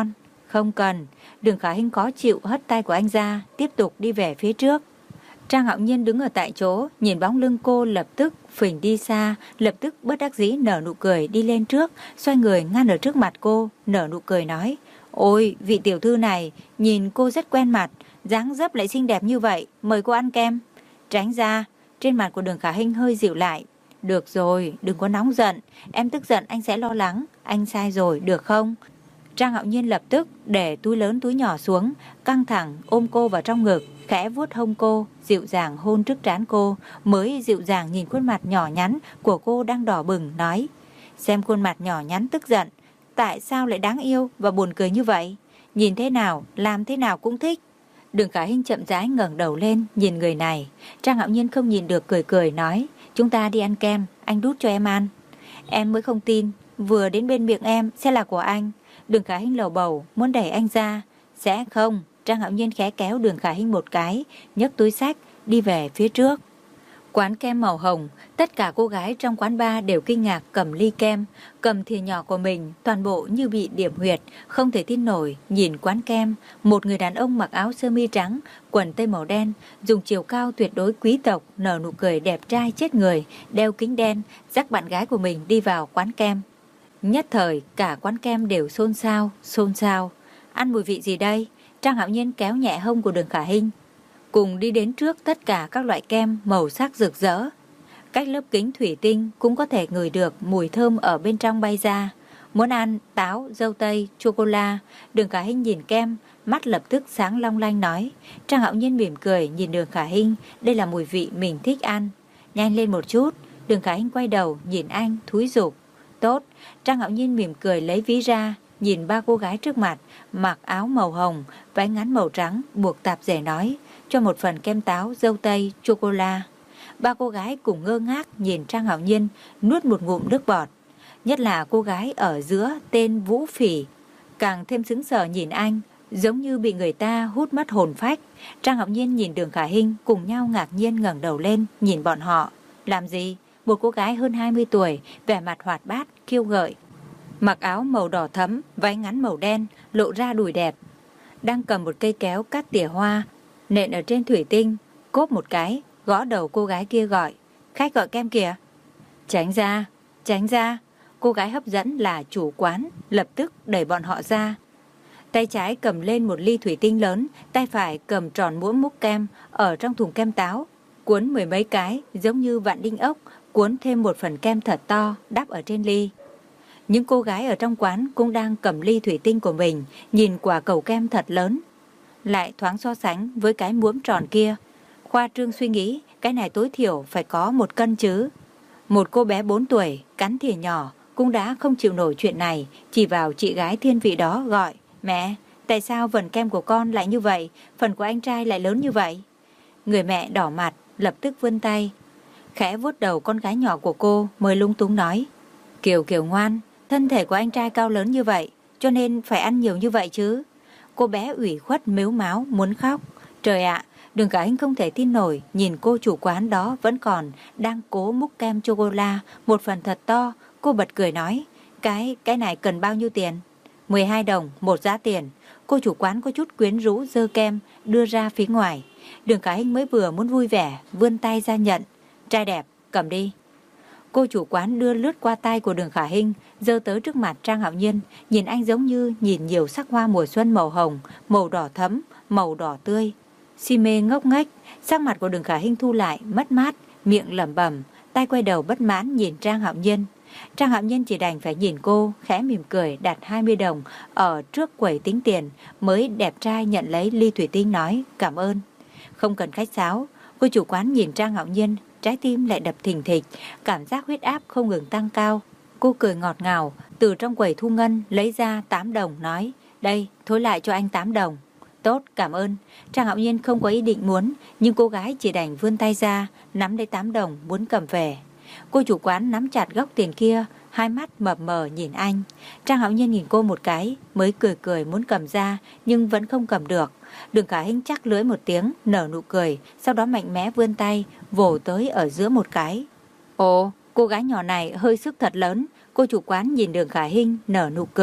Speaker 1: Không cần. Đường Khả Hinh khó chịu hất tay của anh ra, tiếp tục đi về phía trước. Trang Hạo Nhiên đứng ở tại chỗ, nhìn bóng lưng cô lập tức phình đi xa, lập tức bất đắc dĩ nở nụ cười đi lên trước, xoay người ngăn ở trước mặt cô, nở nụ cười nói: Ôi, vị tiểu thư này, nhìn cô rất quen mặt, dáng dấp lại xinh đẹp như vậy, mời cô ăn kem. Tránh ra. Trên mặt của Đường Khả Hinh hơi dịu lại. Được rồi, đừng có nóng giận, em tức giận anh sẽ lo lắng, anh sai rồi, được không? Trang Hạo Nhiên lập tức để túi lớn túi nhỏ xuống, căng thẳng ôm cô vào trong ngực, khẽ vuốt hông cô, dịu dàng hôn trước trán cô, mới dịu dàng nhìn khuôn mặt nhỏ nhắn của cô đang đỏ bừng, nói: Xem khuôn mặt nhỏ nhắn tức giận, tại sao lại đáng yêu và buồn cười như vậy? Nhìn thế nào, làm thế nào cũng thích. Đường Khả Hinh chậm rãi ngẩng đầu lên, nhìn người này. Trang Hạo Nhiên không nhìn được cười cười nói: Chúng ta đi ăn kem, anh đút cho em ăn. Em mới không tin, vừa đến bên miệng em sẽ là của anh. Đường Khả Hinh lầu bầu, muốn đẩy anh ra. Sẽ không. Trang Hạo Nhiên khẽ kéo Đường Khả Hinh một cái, nhấc túi xách, đi về phía trước. Quán kem màu hồng, tất cả cô gái trong quán bar đều kinh ngạc cầm ly kem, cầm thìa nhỏ của mình, toàn bộ như bị điểm huyệt, không thể tin nổi, nhìn quán kem, một người đàn ông mặc áo sơ mi trắng, quần tây màu đen, dùng chiều cao tuyệt đối quý tộc, nở nụ cười đẹp trai chết người, đeo kính đen, dắt bạn gái của mình đi vào quán kem. Nhất thời, cả quán kem đều xôn xao, xôn xao. Ăn mùi vị gì đây? Trang Hạo Nhiên kéo nhẹ hông của Đường Khả Hinh, cùng đi đến trước tất cả các loại kem màu sắc rực rỡ. Cách lớp kính thủy tinh cũng có thể ngửi được mùi thơm ở bên trong bay ra. Muốn ăn táo, dâu tây, chocola. Đường Khả Hinh nhìn kem, mắt lập tức sáng long lanh nói. Trang Hạo Nhiên mỉm cười nhìn Đường Khả Hinh, đây là mùi vị mình thích ăn. Nhanh lên một chút. Đường Khả Hinh quay đầu nhìn anh, thúi giục. Tốt. Trang Hạo Nhiên mỉm cười lấy ví ra, nhìn ba cô gái trước mặt, mặc áo màu hồng, váy ngắn màu trắng, buộc tạp dề nói: Cho một phần kem táo, dâu tây, chocola. Ba cô gái cùng ngơ ngác nhìn Trang Hạo Nhiên, nuốt một ngụm nước bọt. Nhất là cô gái ở giữa tên Vũ Phỉ, càng thêm sững sờ nhìn anh, giống như bị người ta hút mất hồn phách. Trang Hạo Nhiên nhìn Đường Khả Hinh cùng nhau ngạc nhiên ngẩng đầu lên nhìn bọn họ. Làm gì? Một cô gái hơn hai mươi tuổi, vẻ mặt hoạt bát, khiêu gợi, mặc áo màu đỏ thẫm, váy ngắn màu đen, lộ ra đùi đẹp, đang cầm một cây kéo cắt tỉa hoa, nện ở trên thủy tinh, cốp một cái, gõ đầu cô gái kia gọi: Khách gọi kem kìa. Tránh ra, tránh ra. Cô gái hấp dẫn là chủ quán, lập tức đẩy bọn họ ra. Tay trái cầm lên một ly thủy tinh lớn, tay phải cầm tròn muỗng múc kem ở trong thùng kem táo, cuốn mười mấy cái giống như vạn đinh ốc, cuốn thêm một phần kem thật to đắp ở trên ly. Những cô gái ở trong quán cũng đang cầm ly thủy tinh của mình, nhìn quả cầu kem thật lớn, lại thoáng so sánh với cái muỗng tròn kia. Khoa trương suy nghĩ, cái này tối thiểu phải có một cân chứ. Một cô bé bốn tuổi, cắn thìa nhỏ, cũng đã không chịu nổi chuyện này, chỉ vào chị gái thiên vị đó gọi: Mẹ, tại sao phần kem của con lại như vậy, phần của anh trai lại lớn như vậy? Người mẹ đỏ mặt, lập tức vươn tay, khẽ vuốt đầu con gái nhỏ của cô, mới lung túng nói: Kiều Kiều ngoan, thân thể của anh trai cao lớn như vậy, cho nên phải ăn nhiều như vậy chứ. Cô bé ủy khuất mếu máo muốn khóc. Trời ạ, Đường Khả Hinh không thể tin nổi, nhìn cô chủ quán đó vẫn còn đang cố múc kem chocola, một phần thật to. Cô bật cười nói: Cái, cái này cần bao nhiêu tiền? mười hai đồng, một giá tiền. Cô chủ quán có chút quyến rũ giơ kem đưa ra phía ngoài. Đường Khả Hinh mới vừa muốn vui vẻ, vươn tay ra nhận. Trai đẹp, cầm đi. Cô chủ quán đưa lướt qua tay của Đường Khả Hinh, giơ tới trước mặt Trang Hạo Nhiên, nhìn anh giống như nhìn nhiều sắc hoa mùa xuân màu hồng, màu đỏ thẫm, màu đỏ tươi. Si mê ngốc nghếch, sắc mặt của Đường Khả Hinh thu lại, mất mát, miệng lẩm bẩm, tay quay đầu bất mãn nhìn Trang Hạo Nhiên. Trang Hạo Nhiên chỉ đành phải nhìn cô, khẽ mỉm cười đặt hai mươi đồng ở trước quầy tính tiền, mới đẹp trai nhận lấy ly thủy tinh nói: Cảm ơn. Không cần khách sáo. Cô chủ quán nhìn Trang Hạo Nhiên, trái tim lại đập thình thịch, cảm giác huyết áp không ngừng tăng cao. Cô cười ngọt ngào, từ trong quầy thu ngân lấy ra tám đồng nói: Đây, thối lại cho anh tám đồng. Tốt, cảm ơn. Trang Hạo Nhiên không có ý định muốn, nhưng cô gái chỉ đành vươn tay ra, nắm lấy tám đồng muốn cầm về. Cô chủ quán nắm chặt góc tiền kia, hai mắt mập mờ nhìn anh. Trang Hạo Nhiên nhìn cô một cái, mới cười cười muốn cầm ra, nhưng vẫn không cầm được. Đường Khả Hinh chắc lưỡi một tiếng, nở nụ cười, sau đó mạnh mẽ vươn tay, vồ tới ở giữa một cái. Ồ, cô gái nhỏ này hơi sức thật lớn. Cô chủ quán nhìn Đường Khả Hinh, nở nụ cười.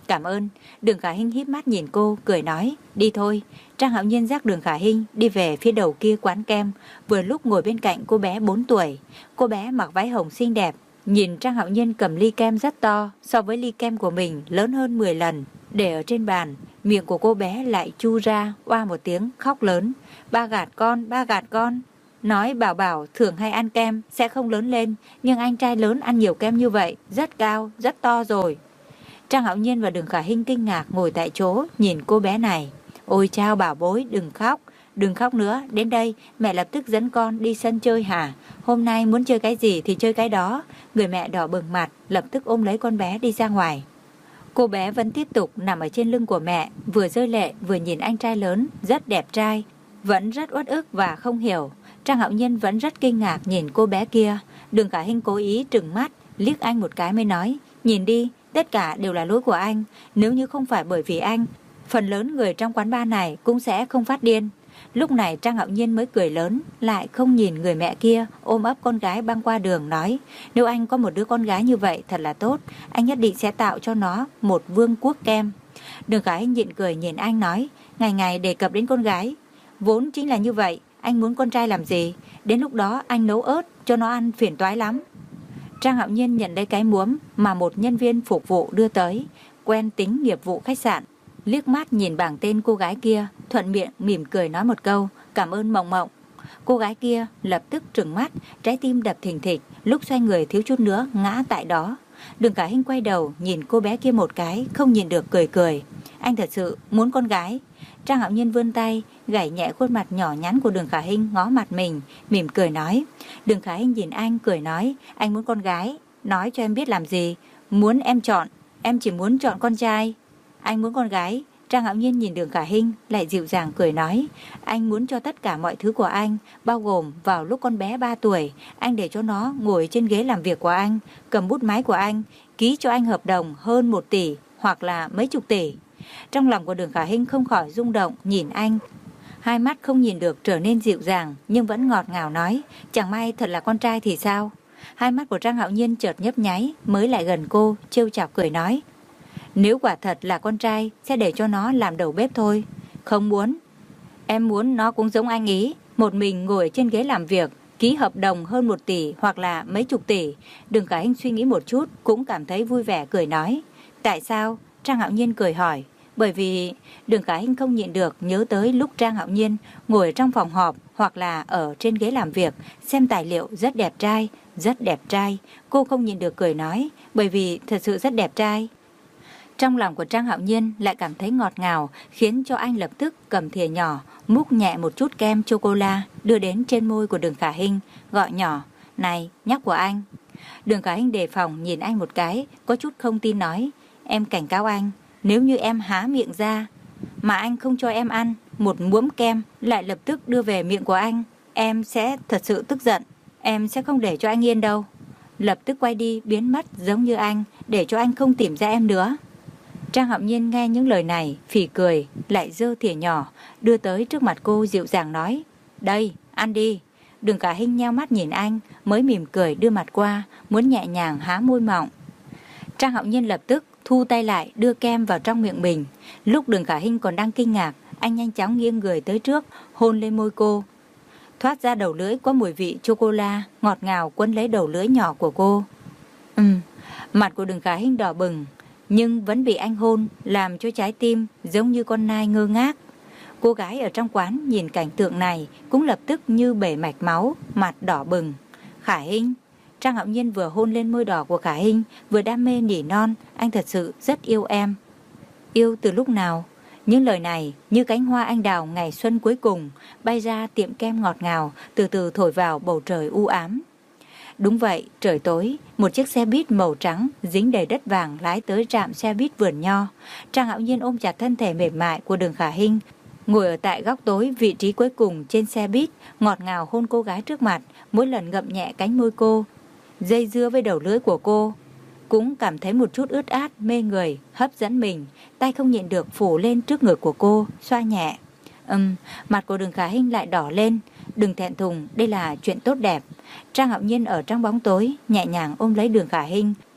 Speaker 1: Cảm ơn. Đường Khả Hinh híp mắt nhìn cô, cười nói, đi thôi. Trang Hạo Nhiên dắt Đường Khả Hinh đi về phía đầu kia quán kem, vừa lúc ngồi bên cạnh cô bé bốn tuổi. Cô bé mặc váy hồng xinh đẹp, nhìn Trang Hạo Nhiên cầm ly kem rất to, so với ly kem của mình lớn hơn mười lần, để ở trên bàn. Miệng của cô bé lại chu ra, oa một tiếng, khóc lớn. Ba gạt con, ba gạt con. Nói bảo bảo thường hay ăn kem, sẽ không lớn lên, nhưng anh trai lớn ăn nhiều kem như vậy, rất cao, rất to rồi. Trang Hạo Nhiên và Đường Khả Hinh kinh ngạc ngồi tại chỗ, nhìn cô bé này. Ôi chao bảo bối, đừng khóc, đừng khóc nữa, đến đây, mẹ lập tức dẫn con đi sân chơi hả? Hôm nay muốn chơi cái gì thì chơi cái đó. Người mẹ đỏ bừng mặt, lập tức ôm lấy con bé đi ra ngoài. Cô bé vẫn tiếp tục nằm ở trên lưng của mẹ, vừa rơi lệ vừa nhìn anh trai lớn, rất đẹp trai, vẫn rất uất ức và không hiểu. Trang Hạo Nhiên vẫn rất kinh ngạc nhìn cô bé kia. Đường Khả Hinh cố ý trừng mắt, liếc anh một cái mới nói, nhìn đi, tất cả đều là lỗi của anh. Nếu như không phải bởi vì anh, phần lớn người trong quán bar này cũng sẽ không phát điên. Lúc này Trang Hạo Nhiên mới cười lớn, lại không nhìn người mẹ kia ôm ấp con gái băng qua đường, nói, nếu anh có một đứa con gái như vậy thật là tốt, anh nhất định sẽ tạo cho nó một vương quốc kem. Đường Khả Hinh nhịn cười nhìn anh nói, ngày ngày đề cập đến con gái, vốn chính là như vậy, anh muốn con trai làm gì? Đến lúc đó anh nấu ớt cho nó ăn phiền toái lắm. Trang Hạo Nhiên nhận lấy cái muỗng mà một nhân viên phục vụ đưa tới, quen tính nghiệp vụ khách sạn, liếc mắt nhìn bảng tên cô gái kia, thuận miệng mỉm cười nói một câu, cảm ơn Mộng Mộng. Cô gái kia lập tức trừng mắt, trái tim đập thình thịch, lúc xoay người thiếu chút nữa ngã tại đó. Đường Khả Hinh quay đầu nhìn cô bé kia một cái, không nhìn được cười cười. Anh thật sự muốn con gái? Trang Hạo Nhiên vươn tay, gảy nhẹ khuôn mặt nhỏ nhắn của Đường Khả Hinh ngó mặt mình, mỉm cười nói. Đường Khả Hinh nhìn anh cười nói, anh muốn con gái, nói cho em biết làm gì, muốn em chọn, em chỉ muốn chọn con trai. Anh muốn con gái. Trang Hạo Nhiên nhìn Đường Khả Hinh lại dịu dàng cười nói, anh muốn cho tất cả mọi thứ của anh, bao gồm vào lúc con bé ba tuổi, anh để cho nó ngồi trên ghế làm việc của anh, cầm bút máy của anh, ký cho anh hợp đồng hơn một tỷ hoặc là mấy chục tỷ. Trong lòng của Đường Khả Hinh không khỏi rung động nhìn anh, hai mắt không nhìn được trở nên dịu dàng nhưng vẫn ngọt ngào nói, chẳng may thật là con trai thì sao? Hai mắt của Trang Hạo Nhiên chợt nhấp nháy, mới lại gần cô, trêu chọc cười nói, nếu quả thật là con trai sẽ để cho nó làm đầu bếp thôi. Không muốn. Em muốn nó cũng giống anh ý, một mình ngồi trên ghế làm việc, ký hợp đồng hơn một tỷ hoặc là mấy chục tỷ. Đường Khả Hinh suy nghĩ một chút, cũng cảm thấy vui vẻ cười nói. Tại sao? Trang Hạo Nhiên cười hỏi. Bởi vì Đường Khả Hinh không nhịn được nhớ tới lúc Trang Hạo Nhiên ngồi trong phòng họp hoặc là ở trên ghế làm việc xem tài liệu, rất đẹp trai, rất đẹp trai. Cô không nhịn được cười nói, bởi vì thật sự rất đẹp trai. Trong lòng của Trang Hạo Nhiên lại cảm thấy ngọt ngào, khiến cho anh lập tức cầm thìa nhỏ, múc nhẹ một chút kem chocola, đưa đến trên môi của Đường Khả Hinh, gọi nhỏ, này, nhóc của anh. Đường Khả Hinh đề phòng nhìn anh một cái, có chút không tin nói, em cảnh cáo anh, nếu như em há miệng ra, mà anh không cho em ăn, một muỗng kem lại lập tức đưa về miệng của anh, em sẽ thật sự tức giận, em sẽ không để cho anh yên đâu. Lập tức quay đi biến mất giống như anh, để cho anh không tìm ra em nữa. Trang Hạo Nhiên nghe những lời này, phì cười, lại giơ thìa nhỏ, đưa tới trước mặt cô dịu dàng nói, đây, ăn đi. Đường Khả Hinh nheo mắt nhìn anh, mới mỉm cười đưa mặt qua, muốn nhẹ nhàng há môi mọng. Trang Hạo Nhiên lập tức thu tay lại, đưa kem vào trong miệng mình. Lúc Đường Khả Hinh còn đang kinh ngạc, anh nhanh chóng nghiêng người tới trước, hôn lên môi cô. Thoát ra đầu lưỡi có mùi vị chocola, ngọt ngào quấn lấy đầu lưỡi nhỏ của cô. Ừm, mặt của Đường Khả Hinh đỏ bừng, nhưng vẫn bị anh hôn, làm cho trái tim giống như con nai ngơ ngác. Cô gái ở trong quán nhìn cảnh tượng này cũng lập tức như bể mạch máu, mặt đỏ bừng. Khả Hinh. Trang Hạo Nhiên vừa hôn lên môi đỏ của Khả Hinh, vừa đam mê nỉ non, anh thật sự rất yêu em. Yêu từ lúc nào? Những lời này như cánh hoa anh đào ngày xuân cuối cùng, bay ra tiệm kem ngọt ngào, từ từ thổi vào bầu trời u ám. Đúng vậy, trời tối, một chiếc xe buýt màu trắng dính đầy đất vàng lái tới trạm xe buýt Vườn Nho. Trang Hạo Nhiên ôm chặt thân thể mềm mại của Đường Khả Hinh, ngồi ở tại góc tối vị trí cuối cùng trên xe buýt, ngọt ngào hôn cô gái trước mặt, mỗi lần ngậm nhẹ cánh môi cô, dây dưa với đầu lưỡi của cô, cũng cảm thấy một chút ướt át, mê người, hấp dẫn mình, tay không nhịn được phủ lên trước ngực của cô, xoa nhẹ. Ừm, mặt của Đường Khả Hinh lại đỏ lên, đừng thẹn thùng, đây là chuyện tốt đẹp. Trang Hạo Nhiên ở trong bóng tối nhẹ nhàng ôm lấy Đường Khả Hinh,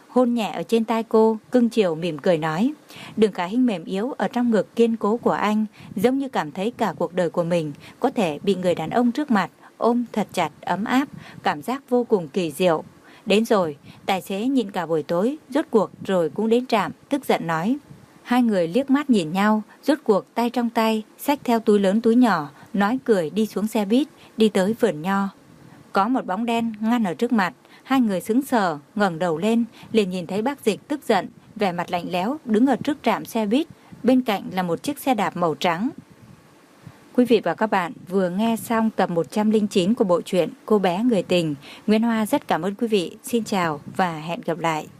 Speaker 1: hôn nhẹ ở trên tai cô, cưng chiều mỉm cười nói. Đường Khả Hinh mềm yếu ở trong ngực kiên cố của anh, giống như cảm thấy cả cuộc đời của mình có thể bị người đàn ông trước mặt ôm thật chặt ấm áp, cảm giác vô cùng kỳ diệu. Đến rồi, tài xế nhịn cả buổi tối, rốt cuộc rồi cũng đến trạm, tức giận nói. Hai người liếc mắt nhìn nhau, rốt cuộc tay trong tay, xách theo túi lớn túi nhỏ, nói cười đi xuống xe buýt, đi tới vườn nho. Có một bóng đen ngăn ở trước mặt, hai người sững sờ, ngẩng đầu lên, liền nhìn thấy bác Dịch tức giận, vẻ mặt lạnh lẽo đứng ở trước trạm xe buýt, bên cạnh là một chiếc xe đạp màu trắng. Quý vị và các bạn vừa nghe xong tập một trăm lẻ chín của bộ truyện Cô bé người tình. Nguyễn Hoa rất cảm ơn quý vị. Xin chào và hẹn gặp lại.